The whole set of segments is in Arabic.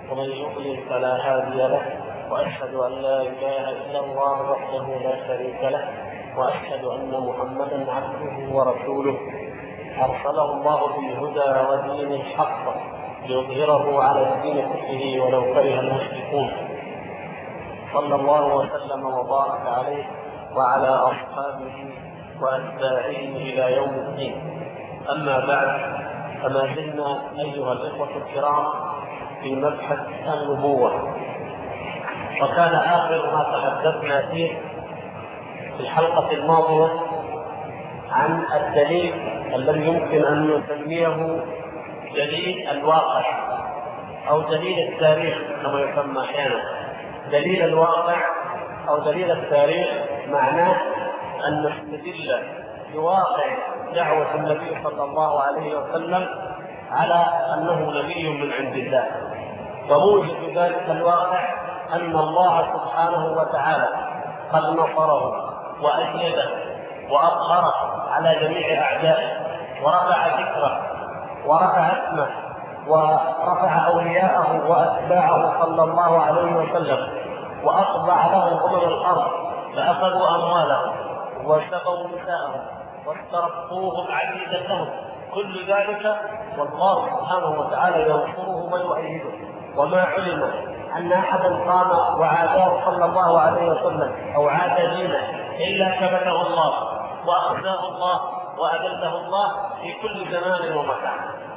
ومن يضلل فلا هادي له، وأشهد أن لا إله إلا الله وحده لا شريك له، وأشهد أن محمدا عبده ورسوله أرسله الله بالهدى ودين الحق ليظهره على الدين كله ولو كره المشركون، صلى الله وسلم وبارك عليه وعلى أصحابه وأتباعه إلى يوم الدين. أما بعد، فما زلنا أيها الإخوة الكرام في مبحث النبوة، وكان آخر ما تحدثنا فيه في الحلقة الماضية عن الدليل الذي يمكن أن نسميه دليل الواقع أو دليل التاريخ كما يسمى أحيانا. دليل الواقع أو دليل التاريخ معناه أن نستدل بواقع دعوة النبي صلى الله عليه وسلم على أنه نبي من عند الله، وموجب ذلك الواقع أن الله سبحانه وتعالى قد نصره وأيده وأظهره على جميع أعدائه، ورفع ذكره ورفع اسمه ورفع أولياءه وأتباعه صلى الله عليه وسلم، وأخضع لهم الأرض فأخذوا أموالهم وسقوا نساءهم واسترقوهم عبيدا لهم. كل ذلك والله سبحانه وتعالى ينصره ويؤيده، وما علم أن أحدا قام وعاداه صلى الله عليه وسلم أو عاد دينه إلا كبته الله وأخزاه الله وأذله الله في كل زمان ومكان.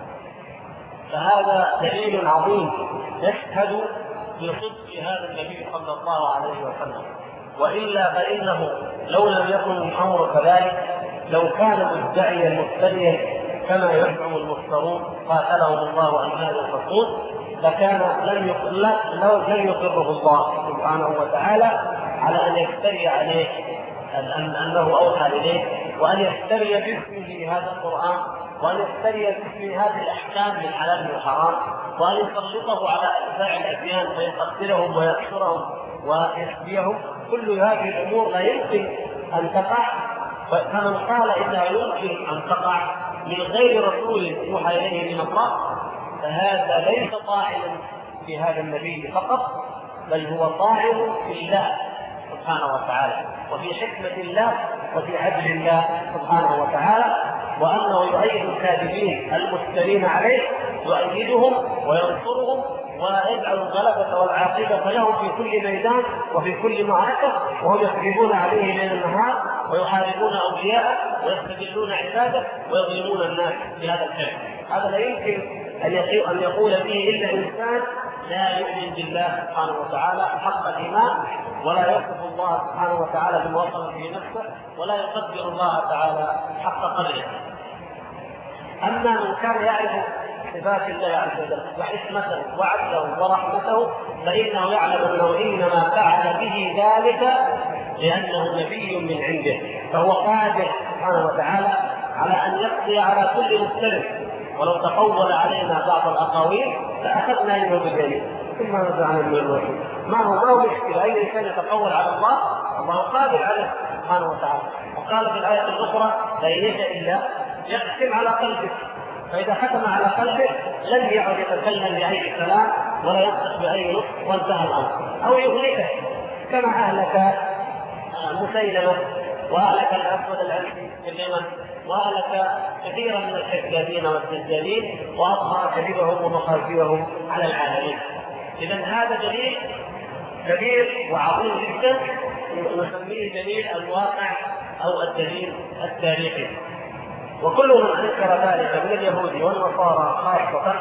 فهذا دليل عظيم يشهد بصدق هذا النبي صلى الله عليه وسلم، وإلا فإنه لو لم يكن الأمر كذلك، لو كان مدعيا مفتريا كما يزعم المفترون قاتلهم الله أن يصدقون، لكان لن يقره الله سبحانه وتعالى على أن يفتري عليه أنه أوحى إليه، وأن يفتري باسمه هذا القرآن، وأن يفتري باسمه هذه الأحكام من حلال وحرام، وأن يسلطه على أتباع الأديان فيقتلهم ويأسرهم ويسبيهم. كل هذه الأمور لا يمكن أن تقع، فمن قال إنها يمكن أن تقع من غير رسول يوحى إليه من الله فهذا ليس طاعنا في هذا النبي فقط، بل هو طاعن في الله سبحانه وتعالى وفي حكمة الله وفي عدل الله سبحانه وتعالى، وأنه يؤيد الكاذبين المفترين عليه، يؤيدهم وينصرهم ويجعل الغلبة والعاقبة لهم في كل ميدان وفي كل معركة، وهم يكذبون عليه ليل النهار ويحاربون أولياءه ويستذلون عباده ويظلمون الناس بهذا الكلام. هذا لا يمكن أن يقول فيه إلا إنسان لا يؤمن بالله سبحانه وتعالى حق الإيمان، ولا يصف الله سبحانه وتعالى بما وصف به نفسه، ولا يقدر الله تعالى حق قدره. أما من كان يعرف صفات الله عز وجل وحكمته وعدله ورحمته فإنه يعلم أنه إنما فعل به ذلك لأنه نبي من عنده، فهو قادر سبحانه وتعالى على أن يقضي على كل مختلف. ولو تقول علينا بعض الأقاويل لأخذنا منه باليمين ثم نزعنا من الوحي. ما هو مشكلة أي إنسان يتقول على الله، الله قادر عليه سبحانه وتعالى. وقال في الآية الأخرى لا يشاء إلا يقسم على قلبك، فإذا ختم على قلبه لن يعد يتكلم بأي كلام ولا ينطق بأي نطق وانتهى الأمر، أو يهلكه كما أهلك مسيلمة وأهلك الأسود العنسي في اليمن، وأهلك كثيرا من الكذابين والدجالين، وأظهر كذبهم ومخازيهم على العالمين. إذن هذا دليل كبير وعظيم جدا نسميه دليل الواقع أو الدليل التاريخي. وكل من أنكر ذلك من اليهود والنصارى خاصة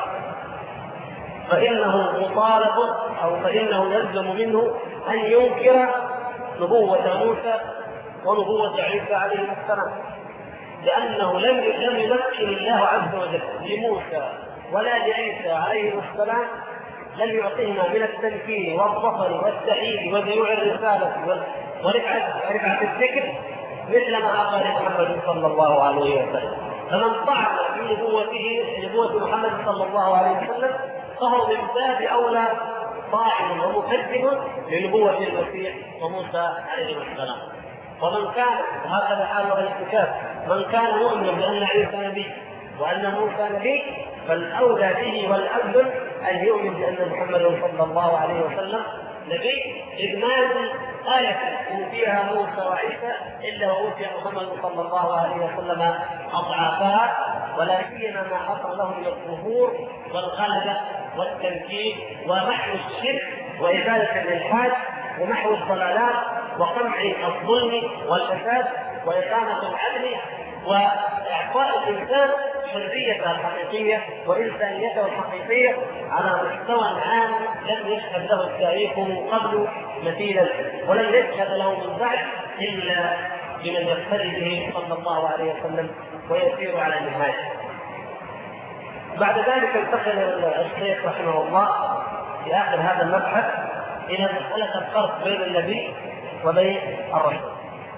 فإنه مطالب أو فإنه يلزم منه أن ينكر نبوة موسى ونبوة عيسى عليه السلام، لأنه لم يمكن الله عز وجل لموسى ولا لعيسى عليه السلام، لم يعطينا من التنكير والظفر والتأييد وذيوع الرسالة ورفعة الذكر مثل ما أعطى محمد صلى الله عليه وسلم. فمن طعن في نبوة محمد صلى الله عليه وسلم فهو من باب أولى طاعن ومكذب لنبوة المسيح وموسى عليه السلام. ومن كان هكذا حال الكتاب، من كان مؤمنا بأن عيسى نبي وأن موسى نبي فالأولى به والأفضل أن يؤمن بأن محمدا صلى الله عليه وسلم نبي، إذ ما من آية أوتيها موسى وعيسى إلا وأوتي محمد صلى الله عليه وسلم أضعافها، ولا سيما ما حصل له من الظهور والغلبة والتمكين ومحو الشرك وإزالة الإلحاد ومحو الضلالات وقمع الظلم والفساد وإقامة العدل وإعطاء الإنسان حريته الحقيقية وإنسانيته الحقيقية على مستوى عام لم يشهد له التاريخ من قبل مثيلا، ولم يشهد له من بعد إلا بمن يقتدي به صلى الله عليه وسلم ويسير على النهاية. بعد ذلك انتقل الشيخ رحمه الله في آخر هذا المبحث إلى مسألة الفرق بين النبي وبين الرسول.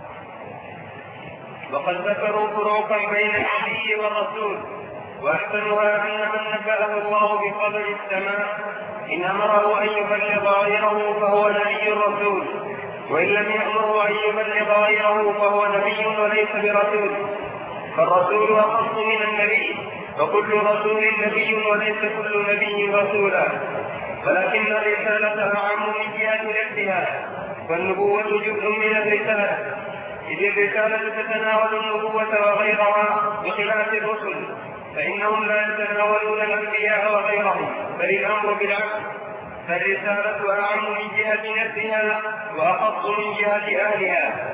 وقد ذكروا فروقا بين النبي والرسول، واحسنها ان من نبأه الله بقدر السماء ان امره ان يبلغ غيره فهو نبي رسول، وان لم يامره ان يبلغ غيره فهو نبي وليس برسول. فالرسول اخص من النبي، وكل رسول نبي وليس كل نبي رسولا، ولكن الرسالة أعم من جهة نفسها، والنبوة جزء من الرسالة، إذ الرسالة تتناول النبوة وغيرها بخلاف الرسل، فإنهم لا يتناولون الأنبياء وغيرهم، بل الأمر بالعكس، فالرسالة أعم من جهة نفسها وأخص من جهة أهلها.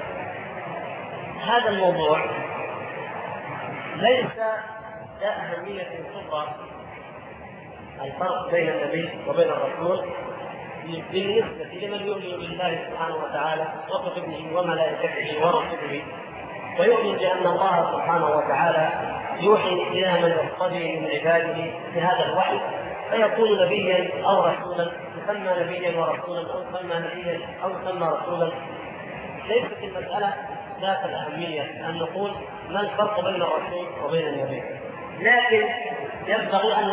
هذا الموضوع ليس ذا أهمية كبرى، الفرق بين النبي وبين الرسول بالنسبة لمن يؤمن بالله سبحانه وتعالى وكتبه وملائكته ورسله، ويؤمن بأن الله سبحانه وتعالى يوحي إلى من يرتضي من عباده بهذا الوحي فيكون نبيا أو رسولا، يسمى نبيا ورسولا أو يسمى نبيا أو يسمى رسولا. ليست المسألة ذات الأهمية أن نقول ما الفرق بين الرسول وبين النبي، لكن ينبغي أن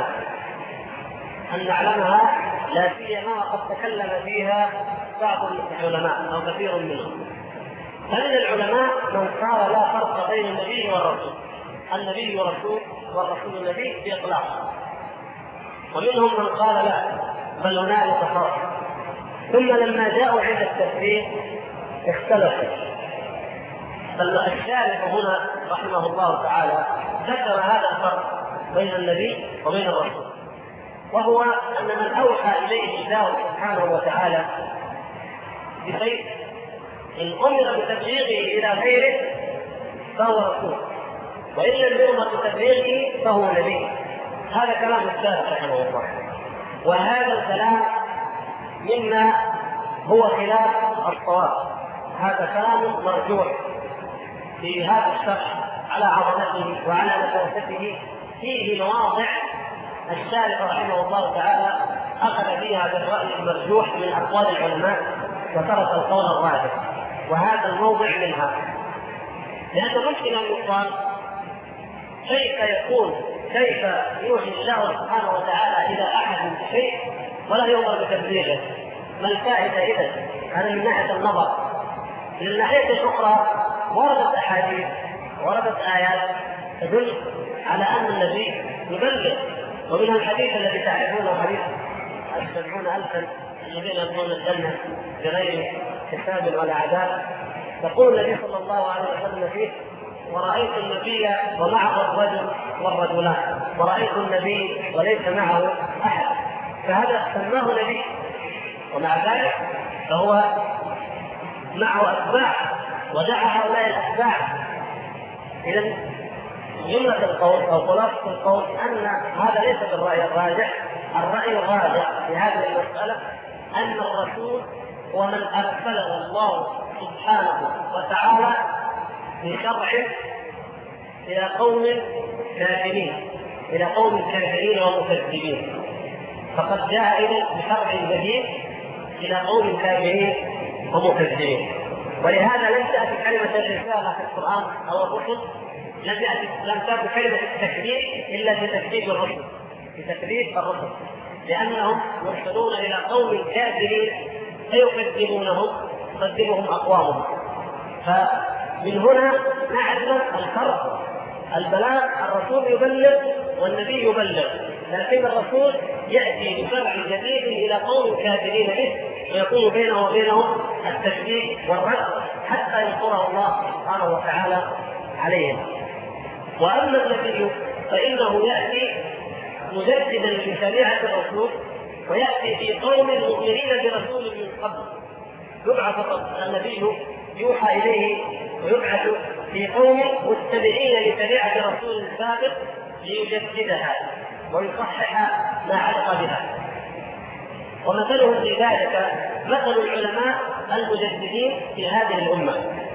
نعلمها لا سيما وقد تكلم فيها بعض العلماء أو كثير منهم. فمن العلماء من قال لا فرق بين النبي والرسول، النبي رسول والرسول نبي بإطلاق، ومنهم من قال لا بل هنالك فرق. ثم لما جاءوا عند التفريق اختلفوا، فالشارح هنا رحمه الله تعالى ذكر هذا الفرق بين النبي وبين الرسول، وهو أن من أوحى إليه الله سبحانه وتعالى بشيء إن أمر بتبليغه إلى غيره فهو رسول، وإن لم يؤمر بتبليغه فهو نبي. هذا كلام الشارح رحمه الله، وهذا الكلام مما هو خلاف الصواب، هذا كلام مرجوح في هذا الشرح على عظمته وعلى نفاسته. فيه مواضع الشارح رحمه الله تعالى أخذ فيها بالرأي المرجوح من أقوال العلماء وترك القول الراجح، وهذا الموضع منها. لأن ممكن أن يقال كيف يوحي الله سبحانه وتعالى إلى أحد شيء ولا يؤمر بتبليغه؟ ما الفائدة إذن؟ هذا من ناحية النظر. من الناحية الأخرى وردت أحاديث وردت آيات تدل على أن النبي يبلغ، ومن الحديث الذي تعرفونه حديث 70,000 الذين يدخلون الجنة بغير حساب ولا عذاب، يقول النبي صلى الله عليه وسلم فيه: ورأيت النبي ومعه الرجل والرجلان، ورأيت النبي وليس معه أحد، فهذا سماه نبي، ومع ذلك فهو معه أتباع ودعا هؤلاء الأتباع. إذن جملة القول أو خلاصة القول أن هذا ليس بالرأي الراجح. الرأي الراجح في هذه المسألة أن الرسول هو من أرسله الله سبحانه وتعالى بشرعه إلى قوم كافرين، إلى قوم كافرين ومكذبين، فقد جاء إليه بشرع جديد إلى قوم كافرين ومكذبين. ولهذا لم تأتي كلمة الرسالة في القرآن أو الرسل، لم تأتي كلمة التكذيب إلا في تكذيب الرسل، في تكذيب الرسل، لأنهم يرسلون إلى قوم كافرين فيكذبونهم تكذبهم أقوامهم. فمن هنا نعلم الفرق. البلاغ، الرسول يبلغ والنبي يبلغ، لكن الرسول يأتي بشرع جديد إلى قوم كافرين به ويكون بينه وبينهم التشبيه والرد حتى ينصره الله سبحانه وتعالى عليهم. وأما النبي فإنه يأتي مجددا لشريعة الرسول، ويأتي في قوم مؤمنين برسول من قبل. يبعث النبي يوحى إليه ويبعث في قوم متبعين لشريعة رسول سابق ليجددها ويصحح ما علق بها. ومثلهم في ذلك مثل العلماء المجددين في هذه الأمة.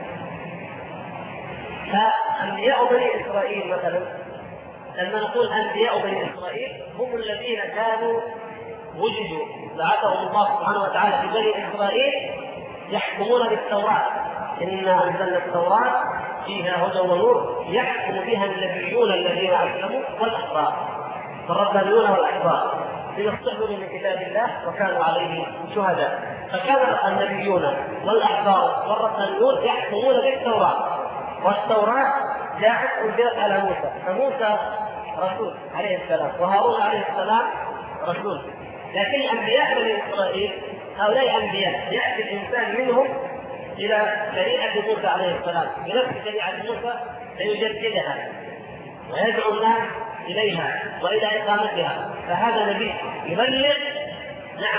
فأنبياء بني إسرائيل مثلا، لما نقول أنبياء بني إسرائيل هم الذين كانوا وجدوا بعثهم الله سبحانه وتعالى في بني إسرائيل يحكمون بالتوراة. إنا أنزلنا التوراة فيها هدى ونور يحكم بها النبيون الذين أسلموا والأحرار، الربانيون والأحرار ليصطحبوا من كتاب الله وكانوا عليه شهداء. فكان النبيون والأحرار والربانيون يحكمون بالتوراة، والتوراة جاءت أنزلت على موسى، فموسى رسول عليه السلام وهارون عليه السلام رسول. لكن أنبياء بني إسرائيل هؤلاء أنبياء يأتي الإنسان منهم إلى شريعة موسى عليه السلام بنفس شريعة موسى ليجددها ويدعو الناس إليها وإلى إقامتها، فهذا نبي يبلغ. نعم،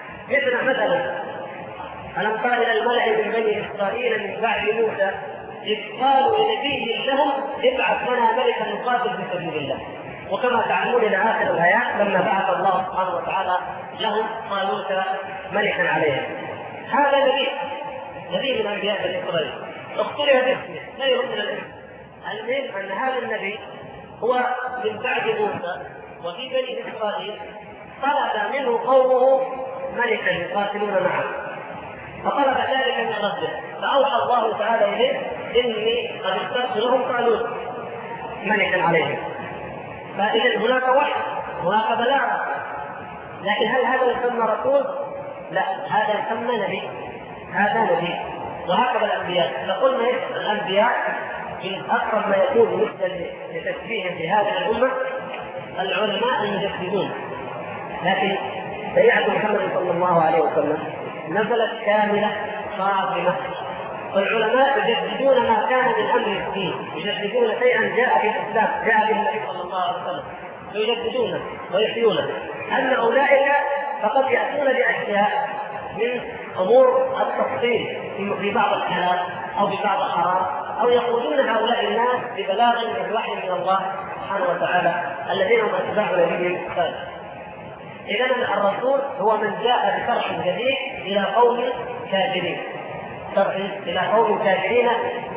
مثلا ألم تر إلى الملأ من بني إسرائيل من بعد موسى إذ قالوا لنبي لهم ابعث لنا ملكا نقاتل في سبيل الله. وكما تعلمون إلى آخر الآيات لما بعث الله سبحانه وتعالى لهم طالوت ملكا عليهم. هذا نبي من أنبياء بني إسرائيل، اخترع باسمه لا يهم من الاسم. المهم أن هذا النبي هو من بعد موسى، وفي بني إسرائيل طلب منه قومه ملكا يقاتلون معه، فطلب ذلك من ربه، فأوحى الله تعالى إليه إني قد اخترت لهم طالوت ملكا عليهم. فإذا هناك وحي، هناك بلاغة. لكن هل هذا يسمى رسول؟ لا، هذا يسمى نبي، هذا نبي. وهكذا الأنبياء، فقلنا الأنبياء من أقرب ما يكون مثل لتشبيه في هذه الأمة العلماء المجددون. لكن شريعة محمد صلى الله عليه وسلم نزلت كاملة صادمة، والعلماء يجددون ما كان من أمر الدين، يجددون شيئا جاء في الإسلام جاء به النبي صلى الله عليه وسلم يجددونه ويحيونه. أما أولئك فقد يأتون بأشياء من أمور التفصيل في بعض الحالات أو ببعض الحرام، أو يقولون هؤلاء الناس ببلاغ من الوحي من الله سبحانه وتعالى الذين هم أتباع نبي صالح. إذن الرسول هو من جاء بشرح جديد إلى قوم كافرين، شرح إلى قوم كافرين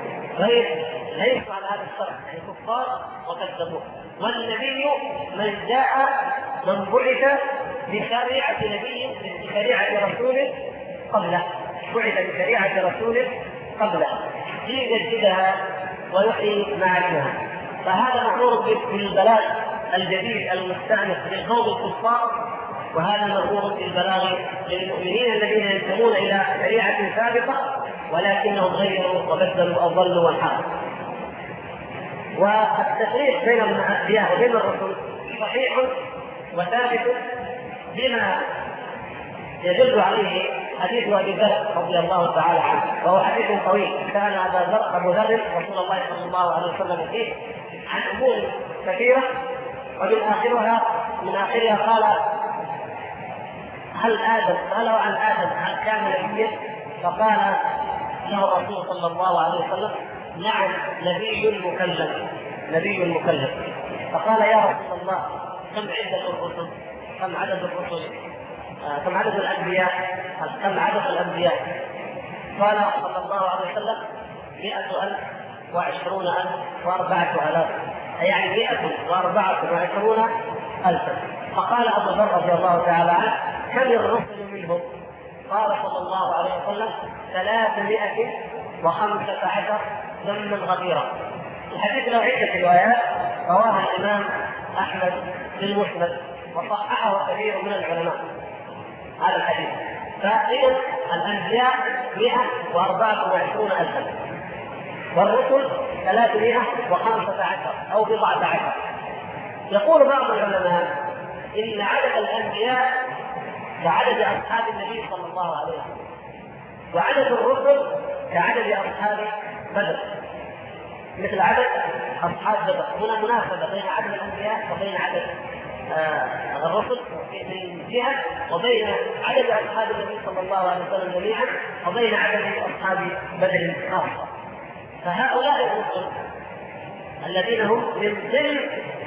ليسوا على هذا الشرح، يعني كفار وكذبوه. والنبي من جاء من بعث بشريعة نبي بشريعة رسول قبله، بعث بشريعة رسول قبله ليجددها ويحيي معالمها. فهذا مأمور بالبلاغ الجديد المستأنف للقوم الكفار، وهذا مأمور بالبلاغ للمؤمنين الذين ينتمون إلى شريعة سابقة ولكنهم غيروا وبدلوا أو ضلوا وانحرفوا. والتفريق بين الأنبياء وبين الرسل صحيح وثابت بما يدل عليه حديث أبي ذر رضي الله تعالى عنه، وهو حديث طويل. كان أبو ذر رسول الله صلى الله عليه وسلم فيه عن أمور كثيرة، من آخرها قال هل آدم سأله عن آدم هل كان نبيا؟ فقال له الرسول صلى الله عليه وسلم نعم نبي مكلف. فقال يا رسول الله كم عدد الأنبياء؟ قال صلى الله عليه وسلم 100,000 و20,000 و4,000، يعني 124,000. فقال أبو ذر رضي الله تعالى عنه كم الرسل منهم؟ قال صلى الله عليه وسلم 315 ذما غفيرا. الحديث له عدة روايات رواها الإمام أحمد في المسند وصححه كثير من العلماء هذا الحديث. فإذا الأنبياء 124,000 والرسل 315 أو 14. يقول بعض العلماء إن عدد الأنبياء كعدد أصحاب النبي صلى الله عليه وسلم، وعدد الرسل كعدد أصحاب بدر، مثل عدد أصحاب بدر. هنا مناسبة بين عدد الأنبياء وبين عدد الرسل من جهة، وبين عدد أصحاب النبي صلى الله عليه وسلم جميعا، وبين عدد أصحاب بدر خاصة. فهؤلاء الرسل الذين هم من ضمن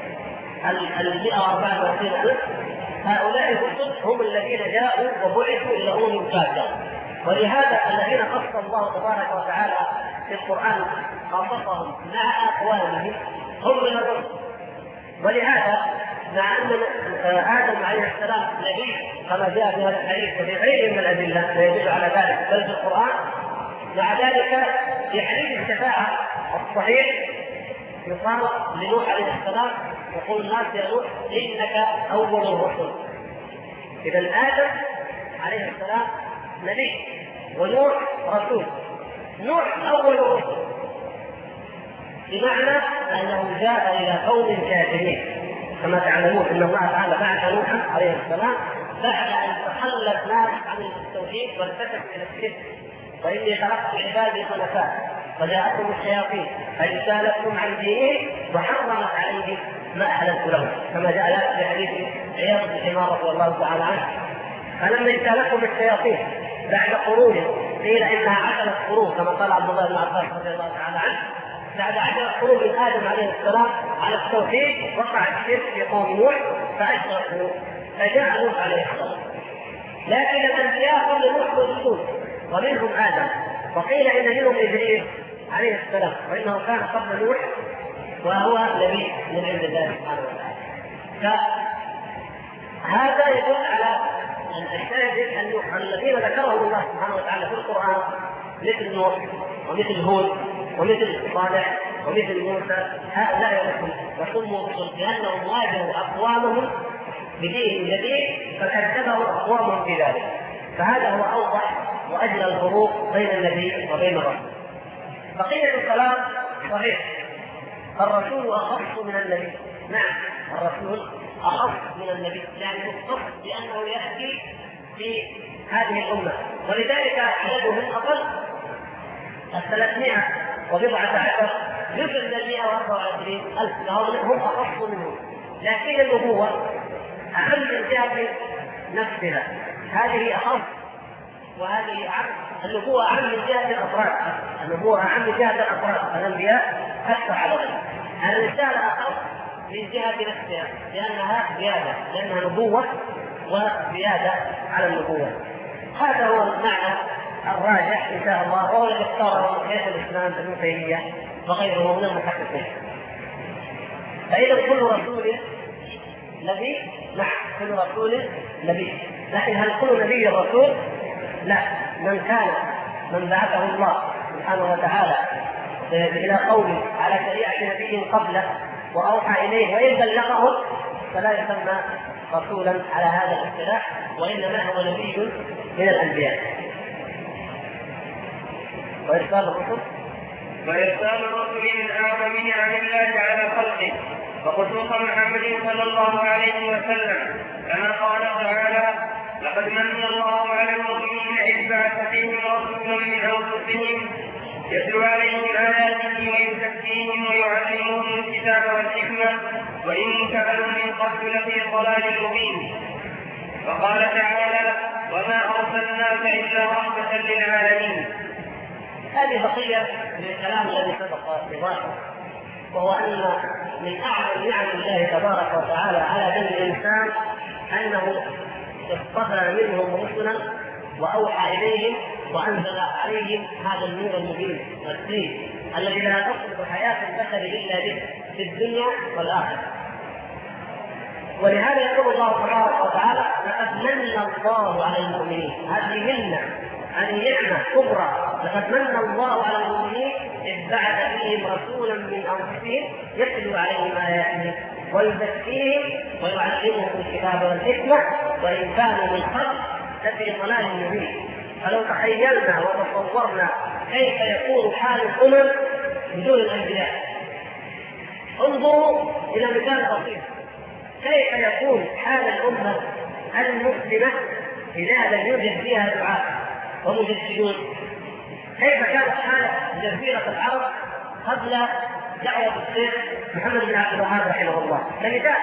124,000، هؤلاء الرسل هم الذين جاءوا وبعثوا إلى أمم كافرة. ولهذا الذين قص الله تبارك وتعالى في القرآن خاصتهم مع أقوامهم هم من الرسل. ولهذا مع أن آدم عليه السلام نبي كما جاء في هذا الحديث وفي غيره من الأدلة يدل على ذلك بل في القرآن، مع ذلك في حديث الشفاعة الصحيح يقال لنوح عليه السلام، يقول الناس يا نوح إنك أول الرسل. إذا آدم عليه السلام نبي ونوح رسول. نوح أول الرسل بمعنى أنه جاء إلى قوم كافرين. كما تعلمون أن الله تعالى بعث نوحا عليه السلام بعد أن تخلى الناس عن التوحيد والتفتوا إلى الشرك، وإني خلقت عبادي حنفاء فجاءتهم الشياطين فاجتالتهم عن دينهم وحرمت عليهم ما أحللت لهم، كما جاء في حديث عياض بن حمار رضي الله تعالى عنه. فلما اجتالتهم الشياطين بعد قرون، قيل إنها 10 قرون كما قال عبد الله بن عباس رضي الله تعالى عنه، بعد 10 قرون من آدم عليه السلام على التوحيد وقع الشرك في قوم نوح فأشركوا فجاء نوح عليه السلام. لكن الأنبياء قبل نوح موجودون ومنهم آدم، وقيل إن منهم إدريس عليه السلام وإنه كان قبل نوح وهو نبي من عند الله سبحانه وتعالى. فهذا يدل على الشاهد أن الذين ذكرهم الله سبحانه وتعالى في القرآن مثل نوح ومثل هود ومثل صالح ومثل موسى هؤلاء وسموا رسل لأنهم واجهوا أقوامهم بدين جديد فكذبوا أقوامهم في ذلك. فهذا هو أوضح وأجل الفروق بين النبي وبين الرسول. بقية الكلام صحيح، الرسول أخص من النبي. نعم الرسول أخص من النبي لأنه مختص بأنه يأتي في هذه الأمة، ولذلك عددهم أقل 319 يصل إلى 124,000 هم أخص منهم. لكن النبوة أهم من جهة نفسها، هذه أخص وهذه أعم. النبوة أعم من جهة الأفراد، النبوة أعم من جهة الأفراد، الأنبياء أكثر عددا. الرسالة أخص من جهة نفسها لأنها زيادة، لأنها نبوة وزيادة على النبوة. هذا هو المعنى الراجح إن شاء الله، وهو الذي اختاره شيخ الإسلام ابن تيمية وغيره من المحققين. فإذا كل رسول نبي، نعم كل رسول نبي، لكن هل كل نبي رسول؟ لا، من بعثه الله سبحانه وتعالى إلى قومه على شريعة نبي قبله وأوحى إليه وإن بلغه فلا يسمى رسولا على هذا الاصطلاح، وإنما هو نبي من الأنبياء. وإرسال الرسل من أعظم نعم الله على خلقه، وخصوصا محمد صلى الله عليه وسلم، كما قال تعالى: لقد من الله على المؤمنين إذ بعث فيهم رسولا من أنفسهم يتلو عليهم آياته ويزكيهم ويعلمهم الكتاب والحكمة وإن كانوا من قبل لفي ضلال مبين. وقال تعالى: وما أرسلناك إلا رحمة للعالمين. هذه بقية من الكلام الذي سبق بظاهره، وهو أن من أعظم نعم الله تبارك وتعالى على بني الإنسان أنه اصطفى منهم رسلا وأوحى إليهم وأنزل عليهم هذا النور المبين والدين الذي لا تصلح حياة البشر إلا به في الدنيا والآخرة. ولهذا يقول الله تبارك وتعالى: لقد من الله على المؤمنين. هذه منة، هذه نعمة كبرى. لقد من الله على المؤمنين إذ بعث فيهم رسولا من أنفسهم يتلو عليهم آياته ويزكيهم ويعلمهم الكتاب والحكمة وإن كانوا من قبل لفي ضلال مبين. فلو تخيلنا وتصورنا كيف يكون حال الأمم بدون الأنبياء. انظروا إلى مثال بسيط. كيف يكون حال الأمة المسلمة إذا لم يوجد فيها دعاء ومجددون؟ كيف كانت حال جزيرة العرب قبل دعوة الشيخ محمد بن عبد الوهاب رحمه الله كمثال؟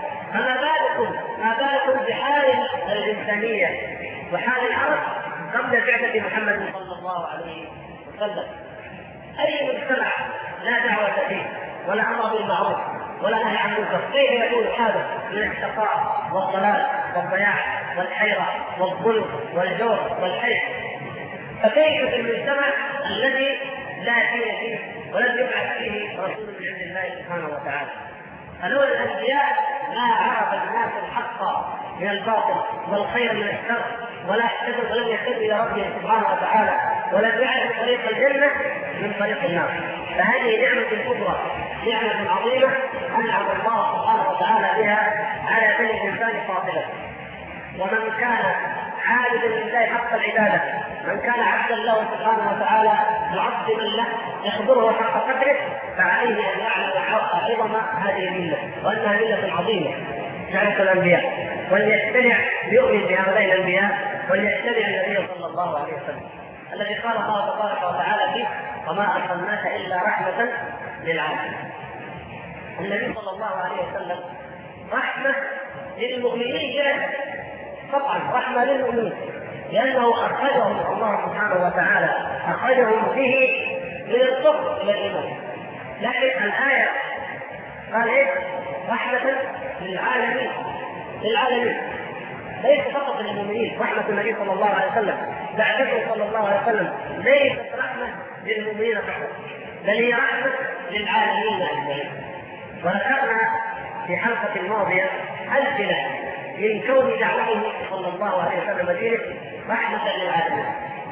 ما بالكم بحال الإنسانية وحال العرب قبل بعثة محمد صلى الله عليه وسلم؟ أي مجتمع لا دعوة فيه ولا أمر بالمعروف ولا نهي عن المنكر، كيف يكون حاله من الشقاء والضلال والضياع والحيرة والظلم والجور والحيف؟ فكيف في المجتمع الذي لا دين فيه ولم يبعث فيه رسول من عند الله سبحانه وتعالى؟ هؤلاء الأنبياء ما عرف الناس الحق من الباطل والخير من الشر ولم يهتدوا إلى ربهم سبحانه وتعالى ولم يعرفوا طريق الجنة من طريق النار. فهذه نعمة كبرى، نعمة عظيمة أنعم الله سبحانه وتعالى بها على كل إنسان فاضلا. ومن كان عابدا لله حق العبادة، من كان عبدا له سبحانه وتعالى معظما له يخبره حق قدره، فعليه أن يعلم عظم هذه الملة وأنها ملة عظيمة نعمة الأنبياء، وليتبع يؤمن بهؤلاء الأنبياء وليتبع النبي صلى الله عليه وسلم الذي قال الله تبارك وتعالى فيه: وما أرسلناك إلا رحمة للعالمين. النبي صلى الله عليه وسلم رحمة للمؤمنين جدا، طبعا رحمة للمؤمنين، لأنه أخرجهم الله سبحانه وتعالى أخرجهم به من الكفر إلى الإيمان. لكن الآية قال إيه؟ رحمة للعالمين، للعالمين، ليس فقط للمؤمنين. رحمة النبي صلى الله عليه وسلم بعثته صلى الله عليه وسلم ليست رحمة للمؤمنين فقط، بل هي رحمة للعالمين أجمعين. وذكرنا في حلقة الماضية أمثلة من كون دعوته صلى الله عليه وسلم دينه رحمة للعالمين.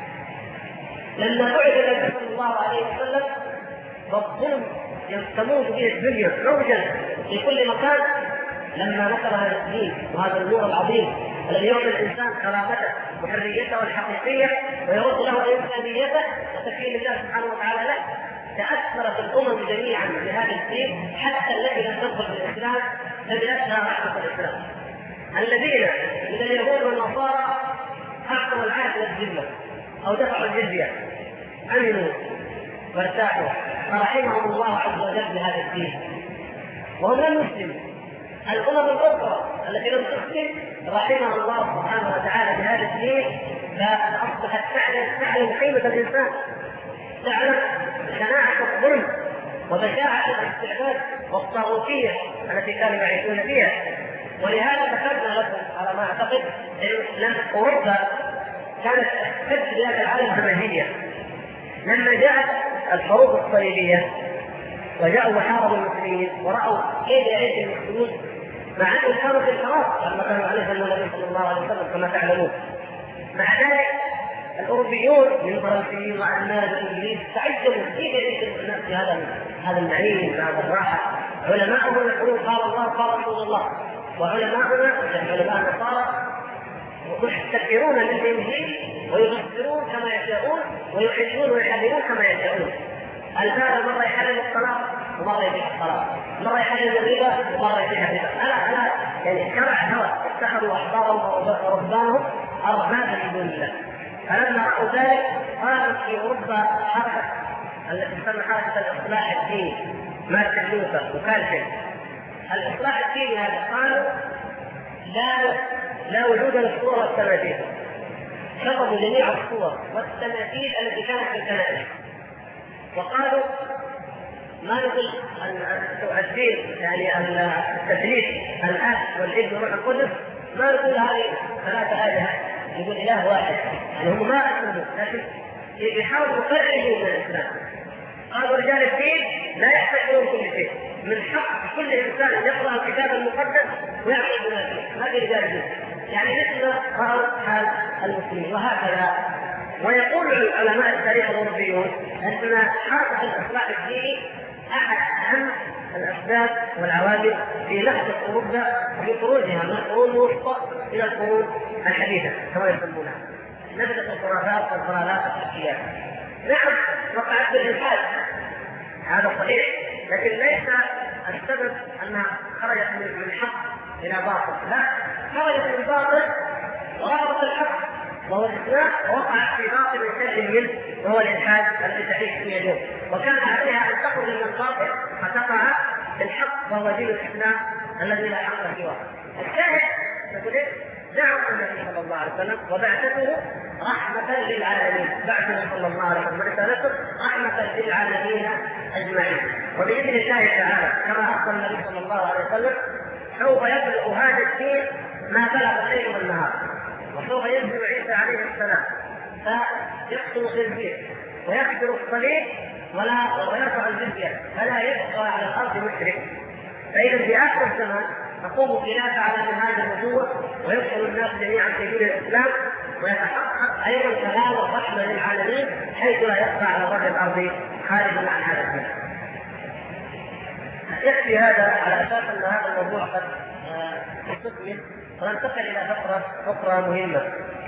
لما بعث النبي صلى الله عليه وسلم والظلم تموت به الدنيا موجا في كل مكان، لما نشر هذا الدين وهذا النور العظيم الذي يعطي الانسان كرامته وحريته الحقيقيه ويرد له انسانيته وتكريم الله سبحانه وتعالى له، تاثرت الامم جميعا بهذا الدين حتى التي لم تدخل في الاسلام فبأسها رحمه الاسلام. الذين من اليهود والنصارى اعطوا العهد والذمه او دفعوا الجزيه امنوا وارتاحوا فرحمهم الله عز وجل بهذا الدين وهم لم يسلموا. الامم الاخرى التي لم تسلم رحمها الله سبحانه وتعالى بهذا الدين، فاصبحت تعلم قيمه الانسان، تعلم شناعه الظلم وبشاعه الاستعباد والطاغوتيه التي كانوا يعيشون فيها. ولهذا ذكرنا لكم على ما اعتقد ان اوروبا كانت تحتج بهذا العالم همجيه. لما جاءت الحروب الصليبيه وجاءوا وحاربوا المسلمين ورأوا كيف يعيش المسلمون مع أنهم كانوا في الحراب لما كانوا عليه النبي صلى الله عليه وسلم كما تعلمون، مع ذلك الأوروبيون من فرنسيين وألمان وإنجليز تعجبوا كيف يعيش الناس في هذا النعيم وهذا الراحة. علماءهم يقولون قال الله قال رسول الله، وعلماؤنا علماء النصارى محتكرون للإنجيل ويفسرون كما يشاءون ويحلون ويحرمون كما يشاءون. الباب مرة يحلل الصلاة ومرة يبيح الصلاة، مرة يحلل الربا ومرة يبيح الربا. ألا يعني شرع هوى، اتخذوا أحبارهم ورهبانهم أربابا من دون الله. فلما رأوا ذلك قامت في أوروبا حركة التي تسمى حركة الإصلاح الديني، مارتن لوثر وكالفن. الإصلاح الديني هذا قالوا لا وجود للصور والتماثيل، شطبوا جميع الصور والتماثيل التي كانت في الكنائس، وقالوا ما نقول الدين يعني التثليث الاب والابن والروح القدس، ما نقول هذه ثلاثه الهه، يقول اله واحد. يعني هم ما اسلموا لكن يحاولوا يقربوا من الاسلام. قالوا رجال الدين لا يحتاجون كل شيء، من حق كل انسان ان يقرا الكتاب المقدس ويعمل بما فيه. هذه رجال الدين يعني مثل راوا حال المسلمين. وهكذا ويقول علماء التاريخ الاوروبيون ان حركه الاصلاح الديني احد اهم الاسباب والعوامل في نهضه اوروبا وفي خروجها من القرون الوسطى الى القرون الحديثه كما يسمونها، نبذه الخرافات والضلالات الشركيات. نعم وقعت بالالحاد هذا صحيح، لكن ليس السبب انها خرجت من الحق إلى باطل، لا، خرجت من باطل ورابط الحق وهو الإسلام، ووقعت في باطل شر منه وهو الإلحاد الذي تعيش فيه اليوم، وكان عليها أن تخرج من الباطل فتقع في الحق وهو دين الإسلام الذي لا حق سواه. الشاهد يقول دعوة النبي صلى الله عليه وسلم وبعثته رحمة للعالمين، بعثه صلى الله عليه وسلم ورسالته رحمة للعالمين أجمعين. وبإذن الله تعالى كما أخبر النبي صلى الله عليه وسلم سوف يبلغ هذا الدين ما بلغ الليل والنهار، وسوف ينزل عيسى عليه السلام فيقتل الخنزير ويكسر الصليب ويرفع الجزية فلا يبقى على الأرض مشرك. فإذا في آخر الزمان تقوم خلافة على منهاج النبوة ويدخل الناس جميعا في دين الإسلام، ويتحقق أيضا كلام الرحمة للعالمين حيث لا يبقى على وجه الأرض خارجا عن هذا الدين. يكفي هذا على أساس أن هذا الموضوع قد استكمل، وننتقل إلى فقرة أخرى مهمة.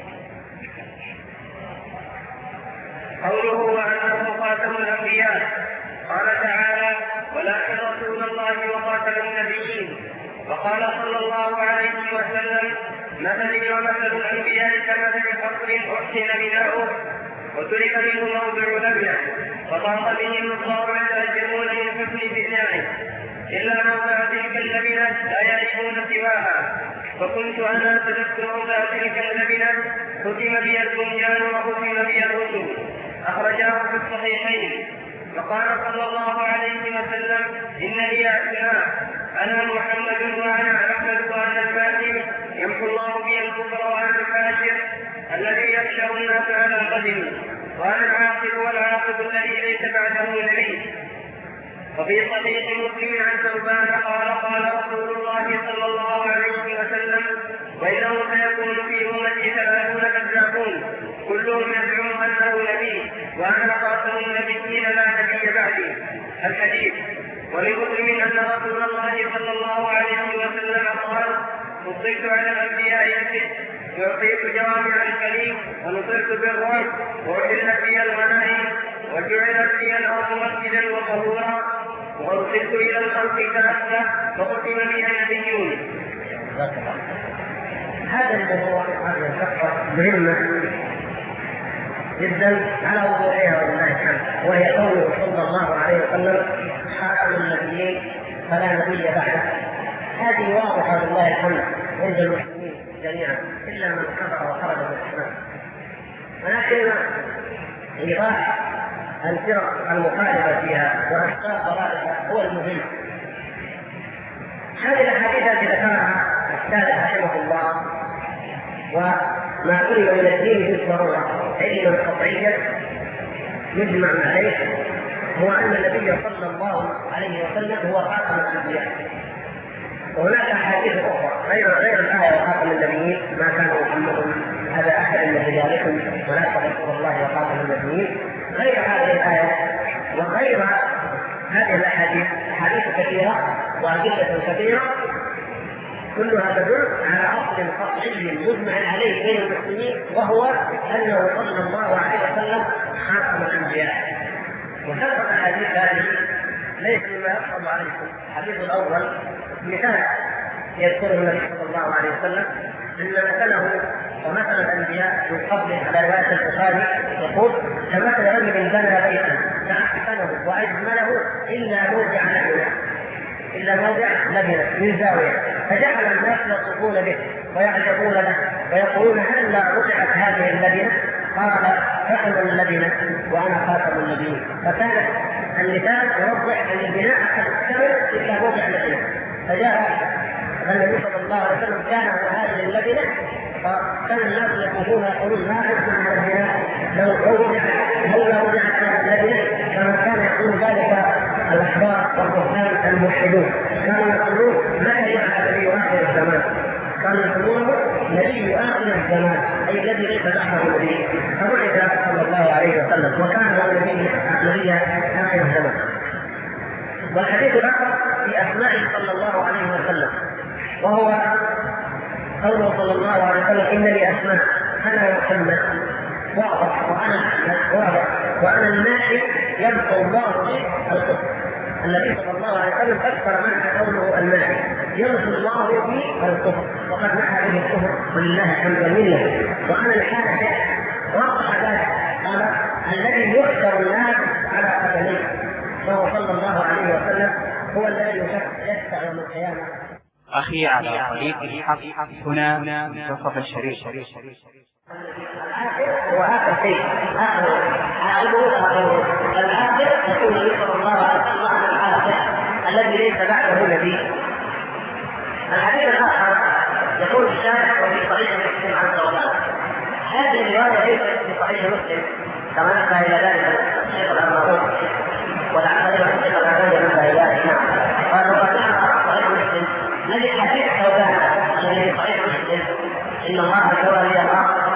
قوله وأنه خاتم الأنبياء. قال تعالى: ولكن رسول الله وخاتم النبيين. وقال صلى الله عليه وسلم: مثلي ومثل الأنبياء كمثل قصر أحسن بناؤه وترك منه موضع لبنة فطاق به النصارى يتهجمون من حسن بنائه إلا موضع تلك اللبنة لا يعرفون سواها، فكنت أنا سجدت موضع تلك اللبنة ختم بي البنيان وختم بي الرسل. أخرجاه في الصحيحين. وقال صلى الله عليه وسلم: إن لي أسماء، أنا محمد وأنا أحمد وأنا الفاتح، يمحو الله بي الكفر وأنا الفاجر الذي يحشر الناس على القدم، وأنا العاقب والعاقب الذي ليس بعده نبي. وفي صحيح مسلم عن ثوبان قال رسول الله صلى الله عليه وسلم: وإنه سيكون في أمتي 30 كذابون كلهم يزعم أنه نبي وأنا خاتم النبيين لا نبي بعدي. الحديث. ولمسلم أن رسول الله صلى الله عليه وسلم قال: فضلت على الأنبياء 6، أعطيت جوامع الكلم ونصرت بالرعب وأحلت لي الغنائم وجعلت لي الأرض مسجدا وطهورا وأرسلت إلى الخلق كافة فختم بي النبيون. هذا الموضوع هذه الفقرة مهمة جدا على وضوحها ولله الحمد، وهي قوله صلى الله عليه وسلم: خاتم النبيين فلا نبي بعده. هذه واضحة ولله الحمد عند المسلمين جميعا إلا من كفر وخرج من الإسلام، ولكن إيضاح الفرق المخالفة فيها وأسباب ضلالها هو المهم. هذه الأحاديث التي ذكرها السادة رحمه الله وما علم من الدين بالضرورة علما قطعيا يجمع عليه هو أن النبي صلى الله عليه وسلم هو خاتم الأنبياء. وهناك أحاديث أخرى غير الآية وخاتم النبيين: ما كان محمد هذا أحد من رجالكم ولكن رسول الله وخاتم النبيين. غير هذه الآية وغير هذه الأحاديث أحاديث كثيرة وأدلة كثيرة كلها تدل على أصل قطعي مجمع عليه بين المسلمين، وهو أنه صلى الله عليه وسلم خاتم الأنبياء. وسبب الأحاديث هذه ليس مما يصعب عليكم. الحديث الأول مثال يذكره النبي صلى الله عليه وسلم أن مثله ومثل الأنبياء من قبله على رواية البخاري يقول: كمثل رجل بنى بيتا فأحسنه وأجمله إلا موضع لبنة من زاوية، فجعل الناس يطوفون به ويعجبون له ويقولون: هلا رفعت هذه اللبنة؟ قال: خاتم اللبنة وأنا خاتم النبيين. فكان المثال يوضح أن البناء قد اكتمل إلا موضع لبنة. فجاء النبي صلى الله عليه وسلم كان هذه اللبنة، فكان الناس يقولون ما أجمل من البناء لو وضعت اللبنة، كما كان يقول ذلك الأحبار والرهبان الموحدون. كانوا يقولون: متى يجعل نبي آخر الزمان؟ كانوا يقولون نبي آخر الزمان، أي الذي ليس بعده نبي. فبعث صلى الله عليه وسلم وكان هو نبي آخر الزمان. والحديث الآخر في أسمائه صلى الله عليه وسلم، وهو قوله صلى الله عليه وسلم: إن لي أسماء، أنا محمد واضح، وأنا أحمد واضح، وأنا الماحي يمحو الله به الكفر. النبي صلى الله عليه وسلم اكثر منها قوله الماء يمحو الله به الكفر، وقد محى به الكفر ولله الحمد والمنه. وأنا الحالة وضح ذلك قال الذي يحشر الناس على قدميه وهو صلى الله عليه وسلم هو الذي يشفع يوم القيامة. أخي على طريق الحق هنا منتصف الشريف. وآخر شيء العاقل يقول النبي صلى الله عليه وسلم عن العاقل الذي ليس بعده نبي. الحديث الآخر يقول الشارح وفي صحيح مسلم عن ثوبان. هذه الرواية ليست في صحيح مسلم كما نبه إلى ذلك الشيخ الأرناؤوط والعمل الشيخ الألباني نبه إلى ذلك. قال وقد نعم صحيح مسلم الذي حديث ثوبان الذي في صحيح مسلم إن الله سوى لي الأرض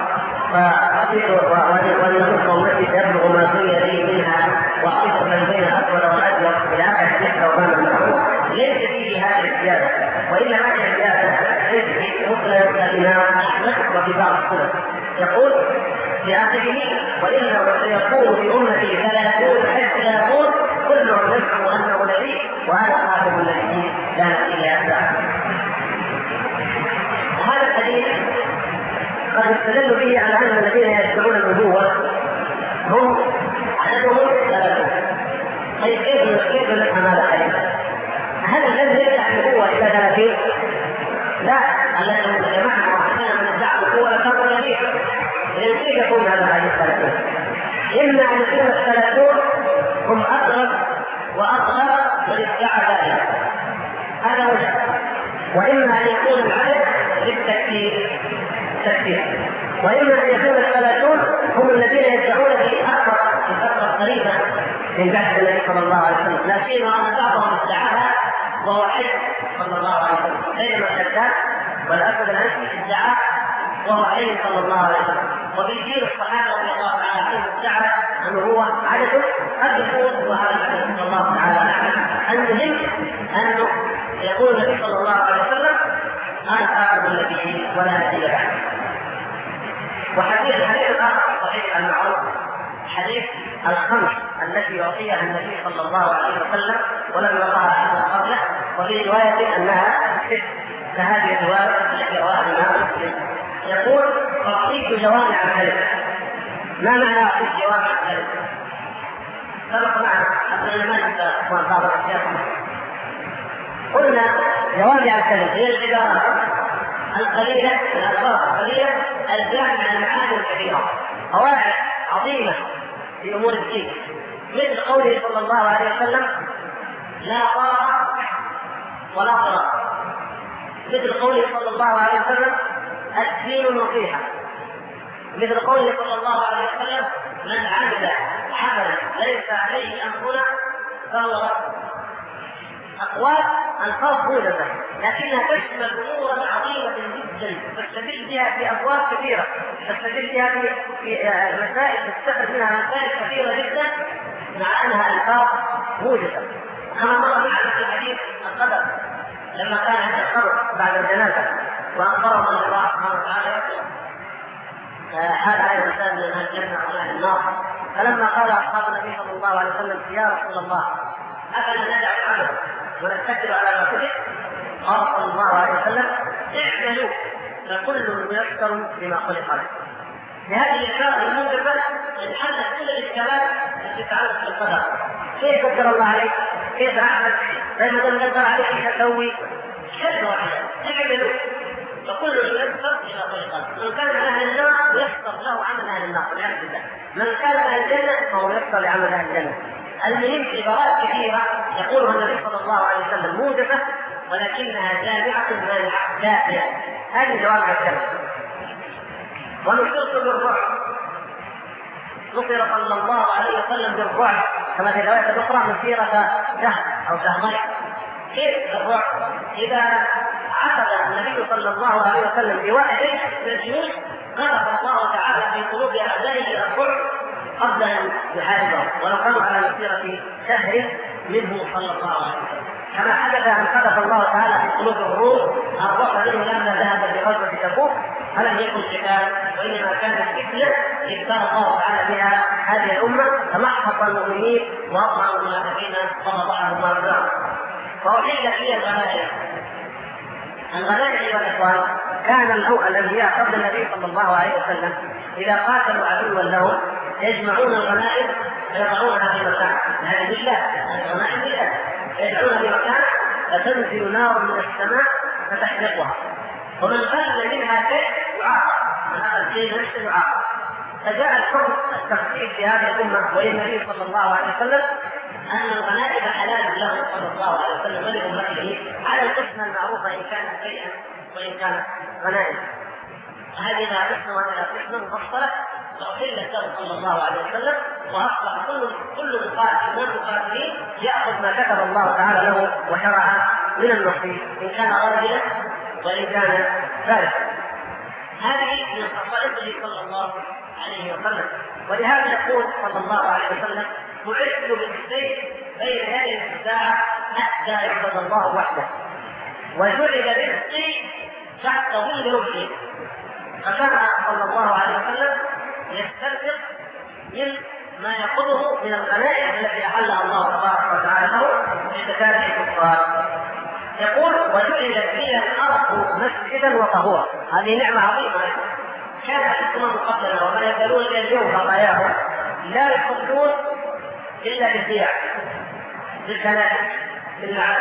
ولنصر التي تبلغ ما في يديه منها وأعطيت من بين الأسود والأبيض إلى آخر حديث ثوبان المعروف. ليس فيه هذه الزيادة، وإلا هذه الزيادة ليس في مسلم الإمام أحمد وفي بعض السنن. يقول في آخره وإنه سيكون في أمتي 30 حتى يقول كلهم يزعم أنه نبي وأنا خاتم النبيين لا نبي أتباعه. هذا الحديث قد استدلوا به على أن الذين يدعون النبوة هم عددهم 30. طيب كيف نفهم هذا الحديث؟ هل الذي يدعي النبوة إلى 30؟ لا، الذين جمعنا وحسنا من ادعى النبوة لكانوا نبيا. إذن كيف يكون هذا الحديث 30؟ إما أن يكون 30 هم أقرب وأصغر من ادعى ذلك، هذا وجه، وإما أن يكون العدد للتكفير، وإما أن يكون 30 هم الذين يدعون في أكبر قريبا من بعد النبي صلى الله عليه وسلم، لا سيما أن بعضهم ادعاها وهو حج صلى الله عليه وسلم، بينما الشداد والأسد الأنسي ادعى وهو عليه صلى الله عليه وسلم. وبيجير الصحابة رضي الله تعالى عنهم ادعى أنه هو عدد قد يكون وهذا العدد صلى الله تعالى عنه. المهم أنه يقول النبي صلى الله عليه وسلم أنا خاتم النبيين ولا نبي بعد. وحديث الآخر صحيح المعروف حديث الخمس التي يعطيها النبي صلى الله عليه وسلم ولم يرها أحد قبله، وفي رواية أنها ست كهذه الرواية التي رواها الإمام مسلم. يقول أعطيك جوامع الكلم. ما معنى أعطيك جوامع الكلم؟ سبق معنا حتى ما ننسى بعض الأشياء. قلنا جوامع الكلم هي العبارات القليلة الألفاظ القليلة الجامعة المعاني الكبيرة، قواعد عظيمة في أمور الدين، مثل قوله صلى الله عليه وسلم لا ضرر ولا ضرر، مثل قوله صلى الله عليه وسلم الدين نصيحة، مثل قوله صلى الله عليه وسلم من عمل عملا ليس عليه أمرنا فهو رد. أقوال ألفاظ موجزة لكنها تشمل أمورا عظيمة جدا، تستدل بها في أبواب كثيرة، تستدل بها في مسائل، تستخرج منها مسائل كثيرة جدا مع أنها ألفاظ موجزة. كما مر معنا في الحديث القدر لما كان عند الخبر بعد الجنازة وأخبرهم أن الله سبحانه وتعالى حال على الإنسان من أهل الجنة وأهل النار، فلما قال أصحاب النبي صلى الله عليه وسلم يا رسول الله أفلا ندع العمل ونتكل على ما كتب؟ قال صلى الله عليه وسلم اعملوا فكل ميسر بما خلق له. بهذه الإشارة الموجبة انحلت كل الإشكالات التي تتعلق بالقدر. كيف قدر الله عليك؟ كيف أعمل؟ فإذا لم يقدر عليك كيف تسوي؟ كلمة واحدة اعملوا فكل ميسر بما خلق له. من كان من أهل النار يسر له عمل أهل النار والعياذ بالله، من كان من أهل الجنة فهو يسر لعمل أهل الجنة. المهم عبارات كثيرة يقولها النبي صلى الله عليه وسلم موجزة ولكنها جامعة مانعة دافئة. هذه جوامع الكلم. ونصرت بالرعب، نصر صلى الله عليه وسلم بالرعب كما في الرواية الأخرى مسيرة شهر أو شهرين. كيف الرعب؟ إذا عقد النبي صلى الله عليه وسلم بواحد من الجنود قذف الله تعالى في قلوب أعدائه الرعب قبل أن يحاربه، ولو كانوا على مسيرة شهر منه صلى الله عليه وسلم. كما حدث أن قذف الله تعالى في قلوب الروم أرواح منهم لما ذهب بغزوة تبوك فلم يكن قتال، وإنما كانت فتنة ابتلى الله تعالى بها هذه الأمة فمحق المؤمنين وأظهر المنافقين وفضحهم الله بالله. فأحيلت لي الغنائم أيها الإخوان. كان الأنبياء قبل النبي صلى الله عليه وسلم إذا قاتلوا عدوا لهم يجمعون الغنائم فيضعونها في مكان، هذه بالله الغنائم بالله، يجعلونها في مكان فتنزل نار من السماء فتحرقها، ومن قل منها شيء يعاقب، من هذا الشيء نفسه يعاقب. فجاء الحكم التخفيف في هذه الأمة وللنبي صلى الله عليه وسلم أن الغنائم حلال له صلى الله عليه وسلم ولأمته على القسمة المعروفة إن كانت شيئا وإن كانت غنائم. هذه لا قسمة ولا قسمة مفصلة وأحلت له صلى الله عليه وسلم، وأصبح كل مقاتل من المقاتلين يأخذ ما كتب الله تعالى له وشرع من النصيب إن كان راجلا وإن كان فارسا. هذه من خصائصه صلى الله عليه وسلم، ولهذا يقول صلى الله عليه وسلم: بعثت بالسيف بين يدي الساعة حتى يعبد الله وحده، وجعل رزقي تحت ظل ركبي. فكان صلى الله عليه وسلم يستنفق من ما يأخذه من الغنائم التي أحلها الله تبارك وتعالى له في قتال الكفار. يقول: وجعلت لي الأرض مسجدا وطهورا. هذه نعمة عظيمة. كان الأمم قبلنا وما يزالون إلى اليوم خطاياهم لا يصلون إلا بالضياع بالكنائس بالمعابد،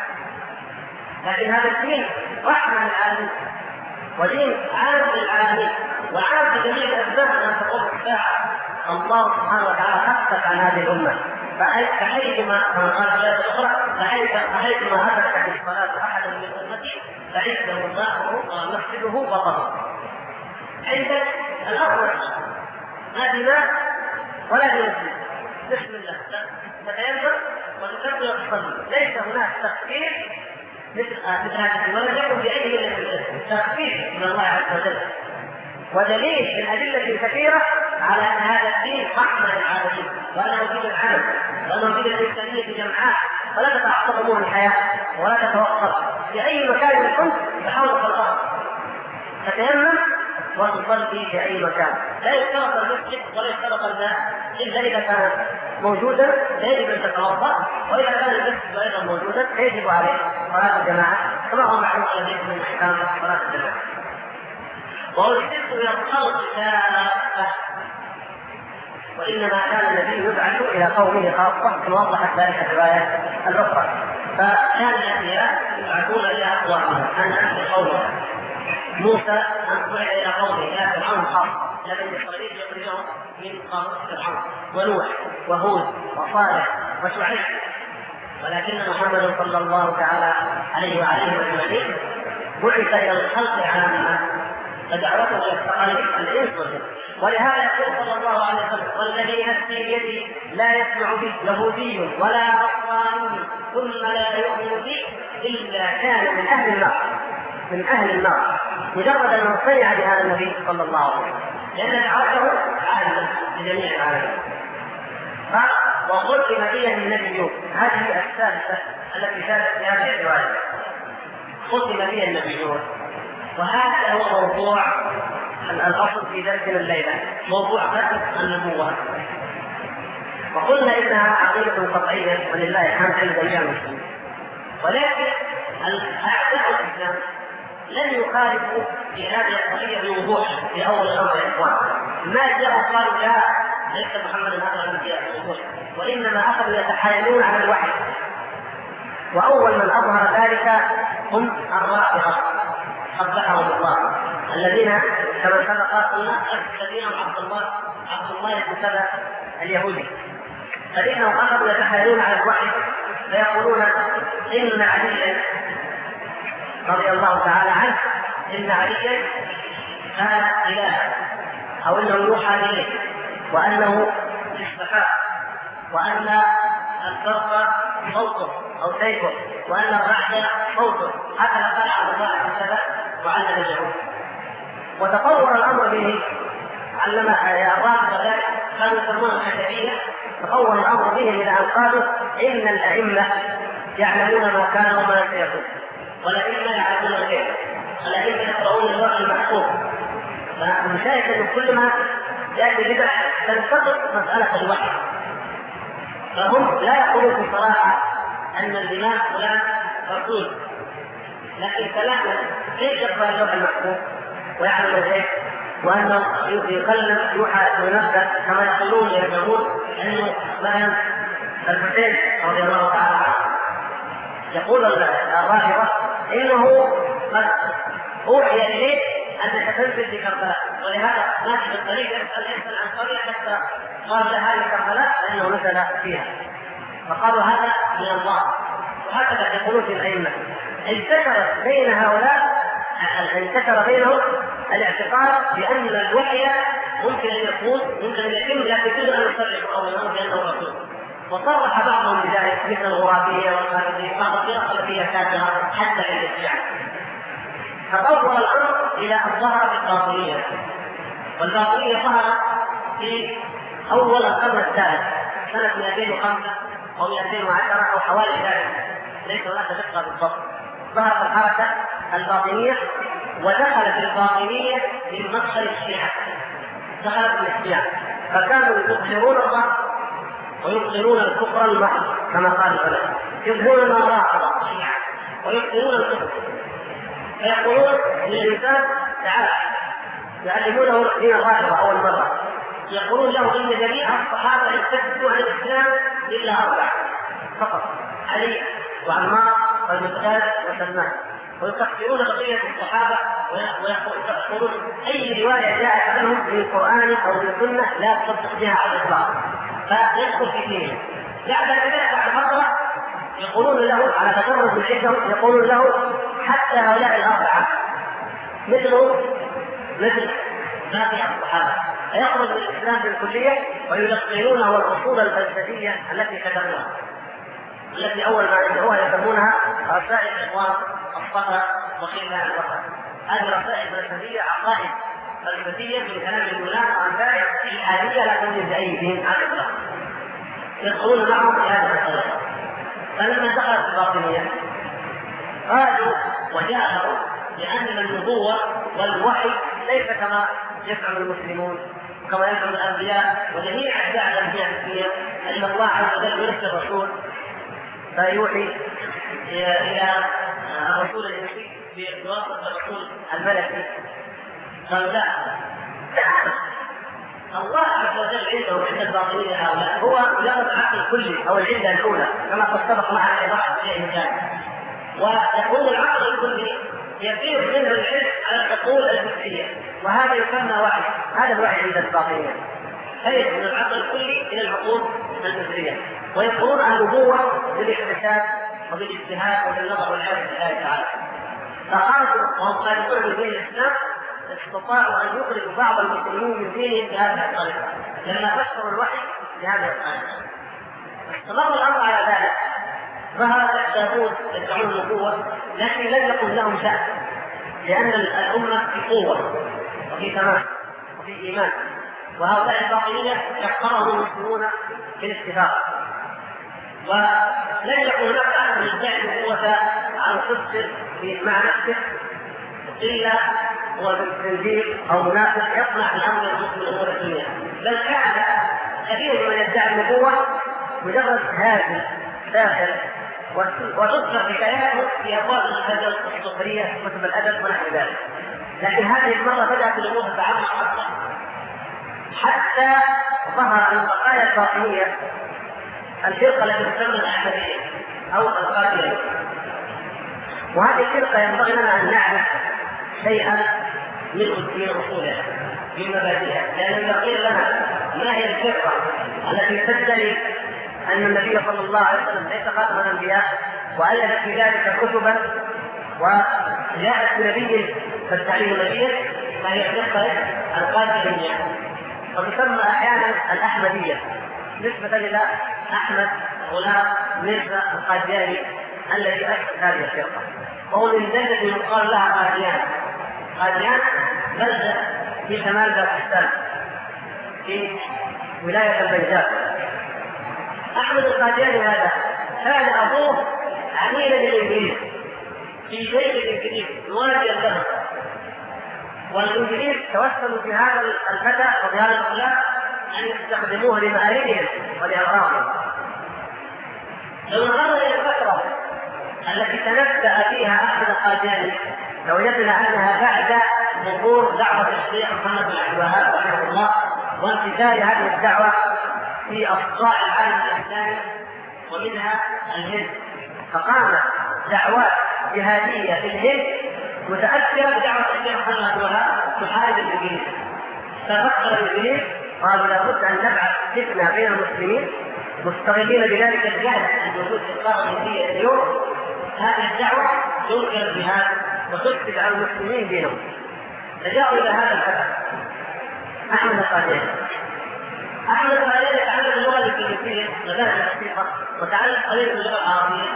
لكن هذا الدين رحمة للعالمين ودين عام للعالمين وعام بجميع الأسباب أن تقوم الساعة. الله سبحانه وتعالى خفف عن هذه الأمة، فحيثما قال في الآية الأخرى: فحيثما أدركت الصلاة أحدا من أمتي فعنده ماءه ومسجده وطهوره. عندك الأخرى ما في ماء ولا في مسجد، بسم الله تتيمم وتكبر وتصلي، ليس هناك تخفيف مثل هذا ولا يكن بأي من تخفيف من الله عز وجل. ودليل من أدلة كثيرة على أن هذا الدين رحمة للعالمين، وأنه دين العمل، وأنه دين الإنسانية جمعاء، ولا تتعصب أمور الحياة ولا تتوقف في أي مكان كنت بحولك الأرض تتيمم وتصلي في أي مكان. لا يشترط المسجد ولا يشترط الماء إلا إذا كان موجودا يجب أن تتوضأ، وإذا كان المسجد أيضا موجودا يجب عليه صلاة الجماعة كما هو معلوم عليه من أحكام صلاة الجماعة. وأرسلت إلى الخلق كافة، وإنما كان النبي يبعث إلى قومه خاصة كما وضحت ذلك الرواية الأخرى. فكان الأنبياء يبعثون إلى أقوامهم أن أنزل قومه. موسى أنزل إلى قومه إلى فرعون خاصة، لكن إسرائيل يخرجهم من قوم فرعون، ونوح وهود وصالح وشعيب. ولكن محمد صلى الله تعالى عليه وعليه وسلم بعث إلى الخلق عامة، فدعوته إلى الثقلين الإنس والجن. ولهذا يقول صلى الله عليه وسلم: والذي نفسي بيده لا يسمع بي يهودي ولا نصراني ثم لا يؤمن بي إلا كان من أهل النار، من أهل النار، مجرد أنه سمع بهذا النبي صلى الله عليه وسلم، لأن دعوته عامة لجميع العالمين. وختم بها النبيون، هذه الثالثة التي شاركت في هذه الرواية، ختم بها النبيون. وهذا هو موضوع الأصل في درسنا الليلة، موضوع ختم النبوة. وقلنا إنها عقيدة قطعية ولله الحمد عند جميع المسلمين، ولكن أعداء الإسلام لن يخالفوا في هذه القضية بوضوح في أول الأمر يا إخوان. ما جاءوا قالوا لا ليس محمد هذا الأنبياء بوضوح، وإنما أخذوا يتحايلون على الوحي. وأول من أظهر ذلك هم الرافضة قبحهم الله، الذين كما سبق قلنا الذين عبد الله بن سبأ اليهودي، فإنهم أخذوا يتحايلون على الوحي فيقولون إن عليا رضي الله تعالى عنه إن عليا كان إله، أو إنه يوحى إليه، وأنه استحاء، وأن الفرق صوته أو سيفه، وأن الرعد صوته. هكذا قال عبد الله بن سبأ وعلم اليهود. وتطور الأمر به، علم الرافضة ذلك كانوا يسمونه الحشرية. تطور الأمر به إلى أن قالوا إن الأئمة يعلمون ما كان وما سيكون، والأئمة يعلمون الغيب، الأئمة يقرؤون اللوح المحفوظ. فالمشاهد أن كل ما يأتي بدعة تنتقد مسألة الوحي. فهم لا يقولون بصراحة أن الإمام فلان رسول، لكن كلامه كيف يقرأ اللوح المحفوظ ويعلم الغيب، وأنه يكلم يوحى ينبه كما يقولون يزعمون أنه مثلا الحسين رضي الله تعالى عنه يقول الرافضة إنه قد أوحي إليه أن تنزل في كربلاء، ولهذا ماشي بالطريق يسأل عن قرية حتى قال هذه كربلاء لأنه نزل فيها، فقالوا هذا من الله. وهكذا يقولون في الأئمة. انتشر بين هؤلاء بينهم الاعتقاد بأن الوحي ممكن أن يكون ممكن أن يتم، لكن دون أن يصرح أولا بأنه رسول. وصرح بعضهم بذلك مثل الغرابية والخارجية، بعض الفرق التي كانتها حتى عند الشيعة. تطور الأمر إلى أن ظهر في الباطنية، والباطنية ظهرت في أول القرن الثالث سنة 205 أو 210 أو حوالي ذلك، ليس هناك دقة بالضبط. ظهرت الحركة الباطنية ودخلت الباطنية من مدخل الشيعة، دخلت من الشيعة، فكانوا يظهرون الله ويبطلون الكفر المحض كما قال العلماء، يظهرون ما راقب الشيعة ويبطلون الكفر، فيقولون للإنسان تعالى، يعلمونه دين الرافضة أول مرة، يقولون له إن جميع الصحابة ارتدوا عن الإسلام إلا 4 فقط، علي وعمار والمقداد وسلمان، ويكفرون بقية الصحابة ويقولون أي رواية جاءت عنهم من القرآن أو من السنة لا تصدق بها على الإطلاق، فيدخل في دينه. بعد ذلك بعد فترة يقولون له على تجرد من عندهم، يقولون له حتى هؤلاء 4 مثل باقي الصحابة فيخرج من الإسلام بالكلية، ويلقنونه الأصول الفلسفية التي كتبناها، التي أول ما يدعوها يسمونها رسائل إخوان الصفا وخلال الوطن. هذه رسائل فلسفية، عقائد فلسفية من كلام اليونان عن ذلك الحالية لا تميز بأي دين على الإطلاق، يدخلون معهم في هذا الطريق. فلما دخلت الباطنية قالوا وجاءوا لأن النبوة والوحي ليس كما يفعل المسلمون وكما يفعل الأنبياء وجميع أتباع الأنبياء في الدنيا، أن الله عز وجل يرسل الرسول فيوحي إلى الرسول الإنسي بواسطة الرسول الملكي. قالوا لا، الله عز وجل عنده عند الباطنية هؤلاء هو مجرد عقل كلي أو العلة الأولى كما قد سبق معنا إيضاح شيء ذلك، ويكون العقل الكلي يسير منه العلم على العقول الجزئية، وهذا يسمى وحي. هذا الوحي عند الباطنية، خير من العقل الكلي إلى العقول الجزئية، ويقولون النبوة بالاحتساب وبالاجتهاد وبالنظر والعلم لله تعالى. فخرجوا وهم خارجون من دين الإسلام استطاعوا أن يخرجوا بعض المسلمين من دينهم بهذه الطريقة لما فسروا الوحي بهذه الطريقة. استمر الأمر على ذلك، ظهر التابوت يدعون النبوة لكن لم يكن لهم شأن، لأن الأمة في قوة وفي تمام وفي إيمان، وهؤلاء الباطنية يحقرهم المسلمون بالاتفاق، ولن يكون هناك أحد يدعي النبوة عن صدق مع نفسه إلا هو بالتنزيل أو منافق يصنع الأمر المسلم أمور الدنيا، بل كان كثير من يدعي النبوة مجرد هازل ساخر، وتذكر حكاياته في أبواب الأدب الصوفية كتب الأدب ونحو ذلك. لكن هذه المرة بدأت الأمور تتعمق أكثر حتى ظهر من بقايا الباطنية الفرقة التي تسمى الأحمدية أو القادرية. وهذه الفرقة ينبغي لنا أن نعرف شيئا من أصولها من مبادئها، لأن يقول لنا ما هي الفرقة التي تدعي أن النبي صلى الله عليه وسلم ليس خاتم الأنبياء وألف في ذلك كتبا وجاءت بنبي فالتعليم نبيا، فهي الفرقة القادرية، وتسمى أحيانا الأحمدية نسبة إلى أحمد غلام ميرزا القادياني الذي أسس هذه الفرقة، وهو من بلدة يقال لها قاديان. قاديان بلدة في شمال باكستان في ولاية البنجاب. أحمد القادياني هذا كان أبوه عميلا للإنجليز في جيش الإنجليز مواليا لهم، والإنجليز توسلوا في هذا الفتى وفي هذا الغلام أن يستخدموه لمآربهم ولأغراضهم. لو نظرنا إلى الفترة التي تنبأ فيها أحمد القادياني لوجدنا أنها بعد ظهور دعوة الشيخ محمد بن عبد الوهاب رحمه الله وانتشار هذه الدعوة في أصقاع العالم الإسلامي ومنها الهند، فقامت دعوات جهادية في الهند متأثرة بدعوة الشيخ محمد بن عبد الوهاب تحارب الإنجليز. ففكر الإنجليز قالوا لابد أن نبعث فتنة بين المسلمين مستغلين بذلك الجهل الموجود في القارة الهندية اليوم. هذه الدعوة تنكر الجهاد وتثبت على المسلمين دينهم. فجاءوا إلى هذا الفتى أحمد القادياني. أحمد القادياني تعلم اللغة الإنجليزية مذاهب دقيقة وتعلم قليلا اللغة العربية،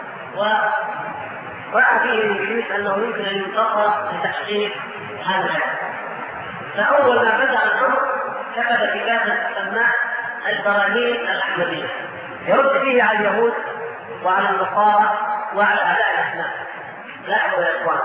ورأى فيه الإنجليز أنه يمكن أن ينتصر لتحقيق هذا الهدف. فأول ما بدأ الأمر كتب كتابا سماه البراهين الأحمدية يرد فيه على اليهود وعلى النصارى وعلى أعداء الإسلام. لاحظوا يا إخوان،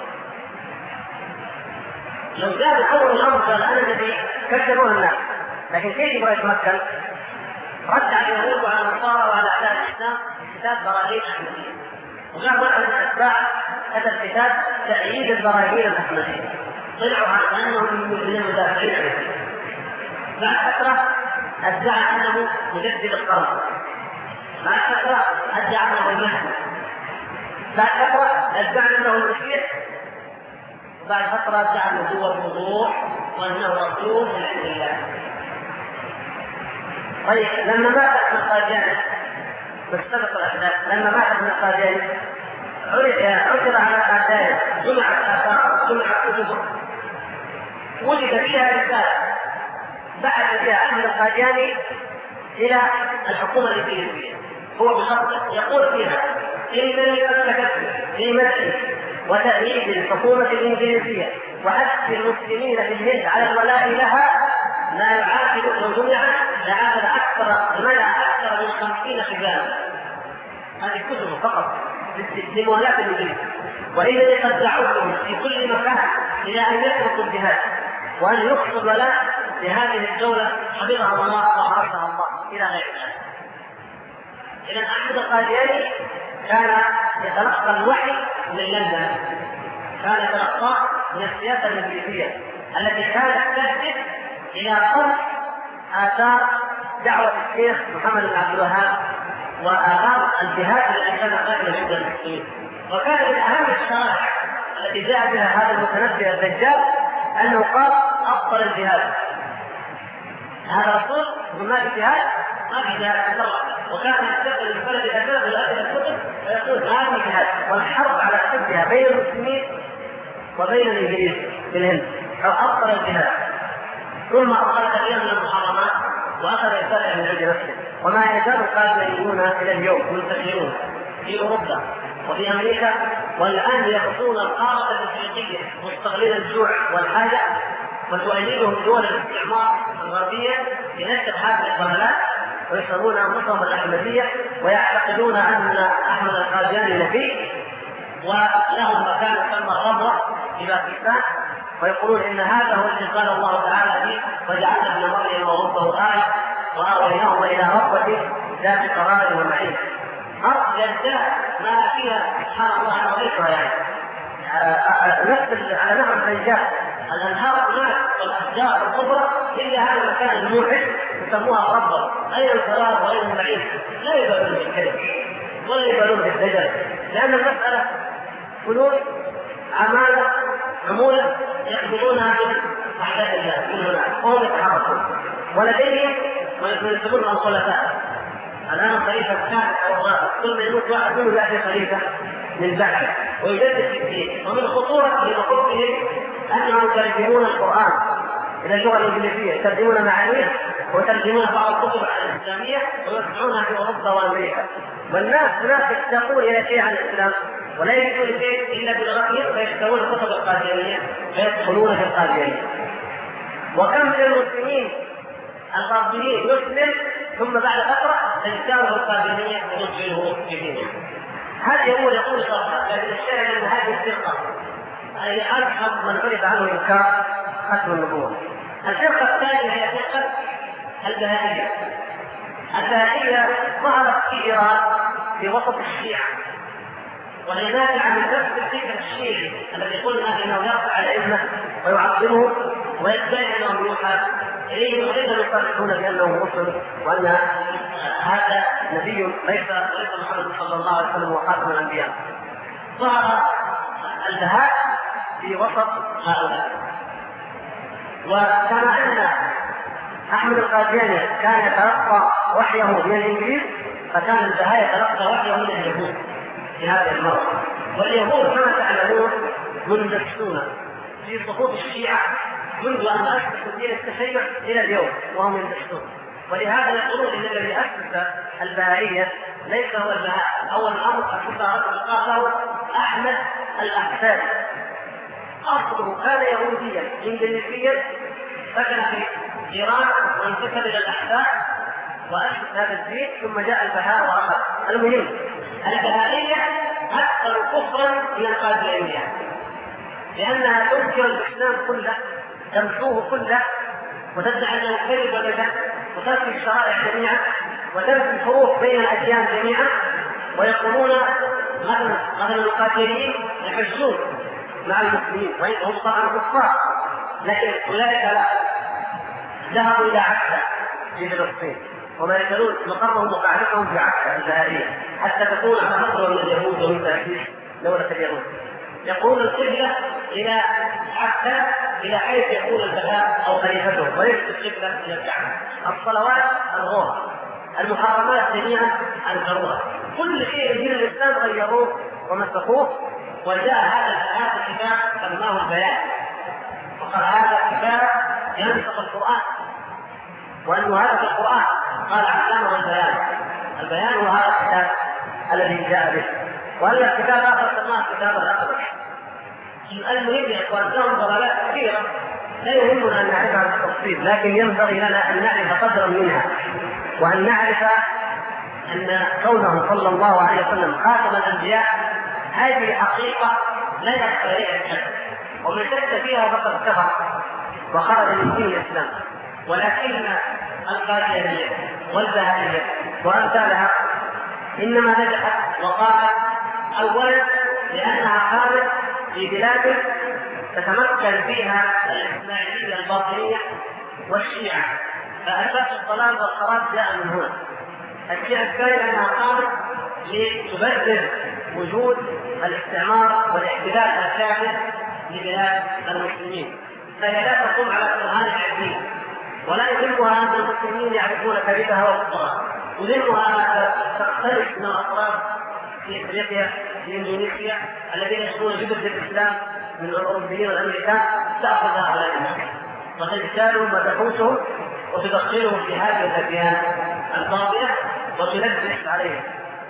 لو جاء أول الأمر قال أنا الذي كذبوه الناس، لكن كيف يبغى يتمكن؟ رد على اليهود وعلى النصارى وعلى أعداء الإسلام كتاب براهين أحمدية، وجاء واحد من الأتباع كتب كتاب تأييد البراهين الأحمدية، طلعوا على أنهم من المدافعين عنه. بعد فترة ادعى أنه مجدد القرن، بعد فترة ادعى أنه المهدي، بعد فترة ادعى أنه المسيح، وبعد فترة ادعى أنه هو الوضوح وأنه رسول من عند الله. طيب لما مات ابن القادياني واستبق الأحداث، لما مات ابن القادياني عثر على آثاره، جمعت آثاره، جمعت كتبه، وجد فيها رسالة بعث فيها أحمد القادياني إلى الحكومة الإنجليزية. هو بخطه يقول فيها إنني قد كتبت في مدح وتأييد الحكومة الإنجليزية وحث المسلمين في الهند على الولاء لها ما يعادل لو جمع لعادل أكثر من 50 خجالا. هذه كتب فقط لمولاة الإنجليز. وإنني قد دعوتهم في كل مكان إلى أن يتركوا الجهاد وأن يخطوا الولاء لهذه الدولة حفظها الله وحرسها الله إلى غير ذلك. إذا أحمد القادياني كان يتلقى الوحي من لندن، كان يتلقاه من السياسة الإنجليزية التي كانت تهدف إلى قمع آثار دعوة الشيخ محمد بن عبد الوهاب وآثار الجهاد التي كان قائما عند المسلمين. وكان من أهم الشرائع التي جاء بها هذا المتنبي الدجال أنه قال أفضل الجهاد. هذا الرسول ما في جهاد، ما في جهاد، وكان يستقبل البلد الأساس والأساس الكتب ويقول هذا جهاد، والحرب على حدها بين المسلمين وبين الإنجليز في الهند أو أفضل الجهاد. ثم أخذ كثيرا من المحرمات وأخذ يتابع من عند نفسه. وما يزال القادمون إلى اليوم منتشرون في أوروبا وفي أمريكا، والآن يخصون القارة الإفريقية مستغلين الجوع والحاجة، وتؤيدهم دول الاستعمار الغربية لنشر هذه الضلالات ويسمون أنفسهم الأحمدية ويعتقدون أن أحمد القادياني نبي ولهم مكان يسمى الربوة في باكستان، ويقولون إن هذا هو الذي قال الله تعالى فيه وجعلنا ابن مريم وربه آية وآويناهما إلى ربوة ذات قرار ومعين. أرض جدة ما فيها سبحان الله أنا أريدها يعني نفس على نهر الفنجان الأنهار هناك والأشجار الكبرى إلا هذا المكان الموحد يسموها ربوة، أين القرار وأين المعين؟ لا يبالون بالكلمة ولا يبالون بالدجل، لأن المسألة فلوس عمالة عمولة يقبلونها من أحداث الله من هناك وهم يتحركون، ولديهم ما يسمون الخلفاء. الآن الخليفة الثالث أو الرابع كل ما يموت واحد منهم يأتي خليفة من بعده ويجدد في الدين. ومن خطورة لوقوفهم أنهم يترجمون القرآن إلى اللغة الإنجليزية، يترجمون معانيه ويترجمون بعض الكتب الإسلامية ويوزعونها في أوروبا وأمريكا. والناس هناك يشتاقون إلى شيء عن الإسلام ولا يجدون شيء إلا بلغتهم فيشترون الكتب القاديانية فيدخلون في القاديانية. وكم من المسلمين الغربيين يسلم ثم بعد فترة تجتاله القاديانية ويدخله في دينه. هذا يقول فرقة، لكن الشاهد أن هذه الفرقة أي أرحم من عرف عنه إنكار ختم النبوة. الفرقة الثانية هي فرقة البهائية. البهائية ظهرت في إيران في وسط الشيعة، وهي نابعة من نفس الفكر الشيعي الذي قلنا انه يرفع الائمه ويعظمه ويدعي انه يوحى اليه، وايضا يصرحون بانه رسل وان هذا نبي ليس محمد صلى الله عليه وسلم وخاتم الانبياء. ظهر البهاء في وسط هؤلاء. وكما ان احمد القادياني كان يتلقى وحيه من الانجيل، فكان البهاء يتلقى وحيه من اليهود في هذه المرة. واليهود كما تعلمون مندسون في صفوف الشيعة منذ أن أسس دين التشيع إلى اليوم وهم يندسون. ولهذا يقولون إن الذي أسس البهائية ليس هو البهاء. أول أمر أسسه رجل قاله أحمد الأحساني، أصله كان يهوديا إنجليزيا، سكن في إيران وانتسب إلى الأحساء وأسس هذا الدين، ثم جاء البهاء وأخذ. المهم البهائية أكثر كفرا من القاديانية، لأنها تنكر الإسلام كله، تمحوه كله، وتدعي أنه كذب وكذا، وتنفي الشرائع جميعا، وتنفي الفروق بين الأديان جميعا. ويقولون مثلا القاديانيين يحجون مع المسلمين وهم طبعا كفار، لكن أولئك لا، ذهبوا إلى عكا في فلسطين وما يزالون مقرهم وقاعدتهم في عكا البهائية حتى تكون على مصر من اليهود ومن تأسيس دولة اليهود. يقول القبلة إلى عكا إلى حيث يكون البهاء أو خليفته، وليس القبلة إلى الكعبة. الصلوات الغور، المحرمات جميعا الضرورة، كل شيء من الإسلام غيروه ومسخوه. وجاء هذا الكتاب سماه البيان، وقال هذا الكتاب ينسخ القرآن، وأنه هذا في القرآن قال علامه البيان هو هذا الكتاب الذي جاء به. وأن الكتاب آخر سماه كتاب الأقدس. المهم يا إخوان لهم ضلالات كثيرة لا يهمنا أن نعرفها بالتفصيل، لكن ينبغي لنا أن نعرف قدرا منها، وأن نعرف أن كونه صلى الله عليه وسلم خاتم الأنبياء هذه حقيقة لا يخفى عليها الشك، ومن شك فيها فقد كفر وخرج من دين الإسلام. ولكن القاديانية والبهائية وأمثالها إنما نجحت وقالت أولا لأنها قامت في بلاد تتمكن فيها الإسماعيلية الباطنية والشيعة، فأساس الضلال والخراب جاء من هنا. الشيء الثاني أنها قامت لتبرر وجود الاستعمار والاحتلال الكامل لبلاد المسلمين، فهي لا تقوم على برهان العلمي، ولا يهمها أن المسلمين يعرفون كذبها وخطرها، يهمها أن تختلف من الأطراف في افريقيا في اندونيسيا الذين يشكون جدد الاسلام من الاوروبيين والامريكان، تاخذ هؤلاء الناس وتجتالهم وتحوسهم وتدخلهم في هذه الاديان الباطله وتلبس عليهم.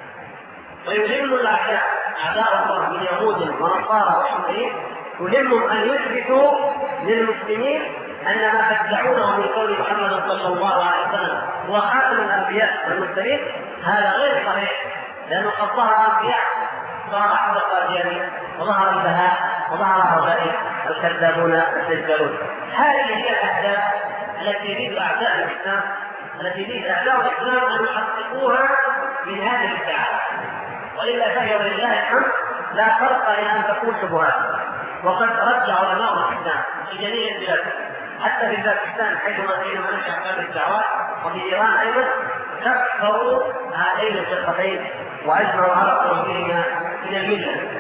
ويهم الاعداء اعداء الله من يهود ونصارى وحميين يهمهم ان يثبتوا للمسلمين ان ما تدعونه من قول محمد صلى الله عليه وسلم هو خاتم الانبياء والمرسلين هذا غير صحيح، لأنه قد ظهر الأنبياء، ظهر أحمد القادياني وظهر البهاء وظهر هؤلاء الكذابون الدجالون. هذه هي الأهداف التي يريد أعداء الإسلام، التي يريد أعداء الإسلام أن يحققوها من هذه الادعاءات، وإلا فهي ولله الحمد لا فرق إلى أن تكون شبهات. وقد رد علماء الإسلام في جميع البلاد، حتى في باكستان حيثما نشأ هذه الدعوات، وفي إيران أيضا، كفروا هذين الفرقتين واجمعوا على خروجهما من المله.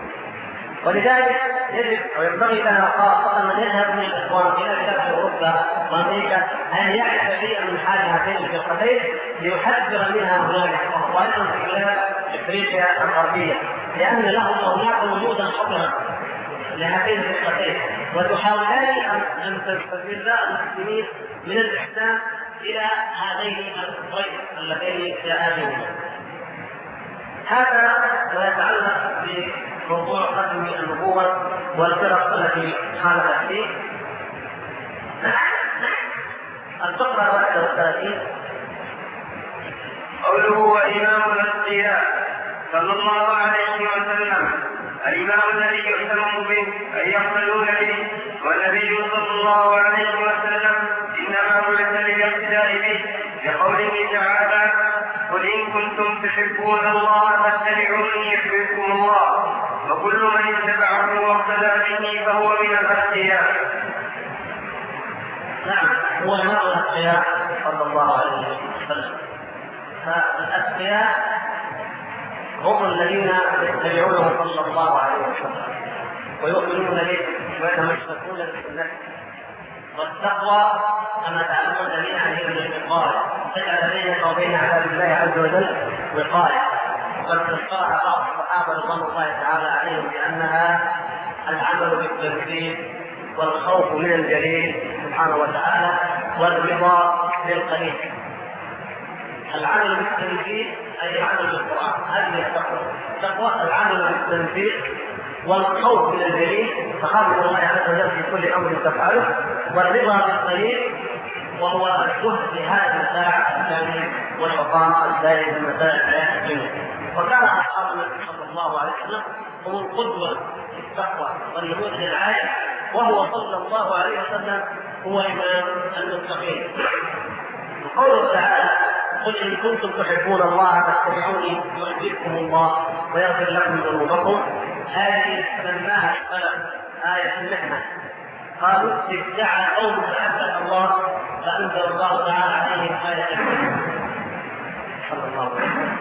ولذلك يجب وينبغي لنا خاصه من يذهب من الاخوان الى بلاد اوروبا وامريكا ان يعرف شيئا من حال هاتين الفرقتين ليحذر منها هناك، وايضا في بلاد افريقيا الغربيه، لان لهم هناك وجودا خطرا لهاتين الفرقتين، وتحاولان ان تستفيد المسلمين من الاسلام الى هذين الفرقتين اللتين جاء بهما. هذا ما يتعلق بموضوع ختم النبوة والفرق التي خالفت فيه. الفقرة 31 قوله وإمام الأنبياء صلى الله عليه وسلم. الإمام الذي يهتم به أن يقتدون به، والنبي صلى الله عليه وسلم إنما بعث للاقتداء به، لقوله تعالى: قل إن كنتم تحبون الله فاتبعوني يحببكم الله، وكل من اتبعه واقتدى به فهو من الأتقياء. نعم، هو إمام الأتقياء صلى الله عليه وسلم. فالأتقياء هم الذين يتبعونه صلى الله عليه وسلم ويؤمنون به ويتمسكون بسنته. والتقوى كما تعلمون جميعا هي من الوقاية، تجعل بينك وبين عذاب الله عز وجل وقاية. وقد اصطلح بعض الصحابة رضوان الله تعالى عليهم بأنها العمل بالتنفيذ والخوف من الجليل سبحانه وتعالى والرضا بالقليل. العمل بالتنفيذ أي العمل بالقرآن، هذه التقوى العمل بالتنفيذ والخوف من الجليل، تخاف من الله عز وجل في كل أمر تفعله، والرضا بالقليل وهو الزهد في هذه الساعة الثانية والبقاء الدائم في مسائل الحياة الدنيا. وكان أصحاب النبي صلى الله عليه وسلم هم القدوة في التقوى والنموذج العالي، وهو صلى الله عليه وسلم هو إمام المتقين. وقوله تعالى: قل إن كنتم تحبون الله فاتبعوني يحببكم الله ويغفر لكم ذنوبكم، هذه سماها السلف آية المحنة. قالوا: ادعى قوم محبة الله فأنزل الله تعالى عليهم آية المحنة. صلى الله عليه وسلم.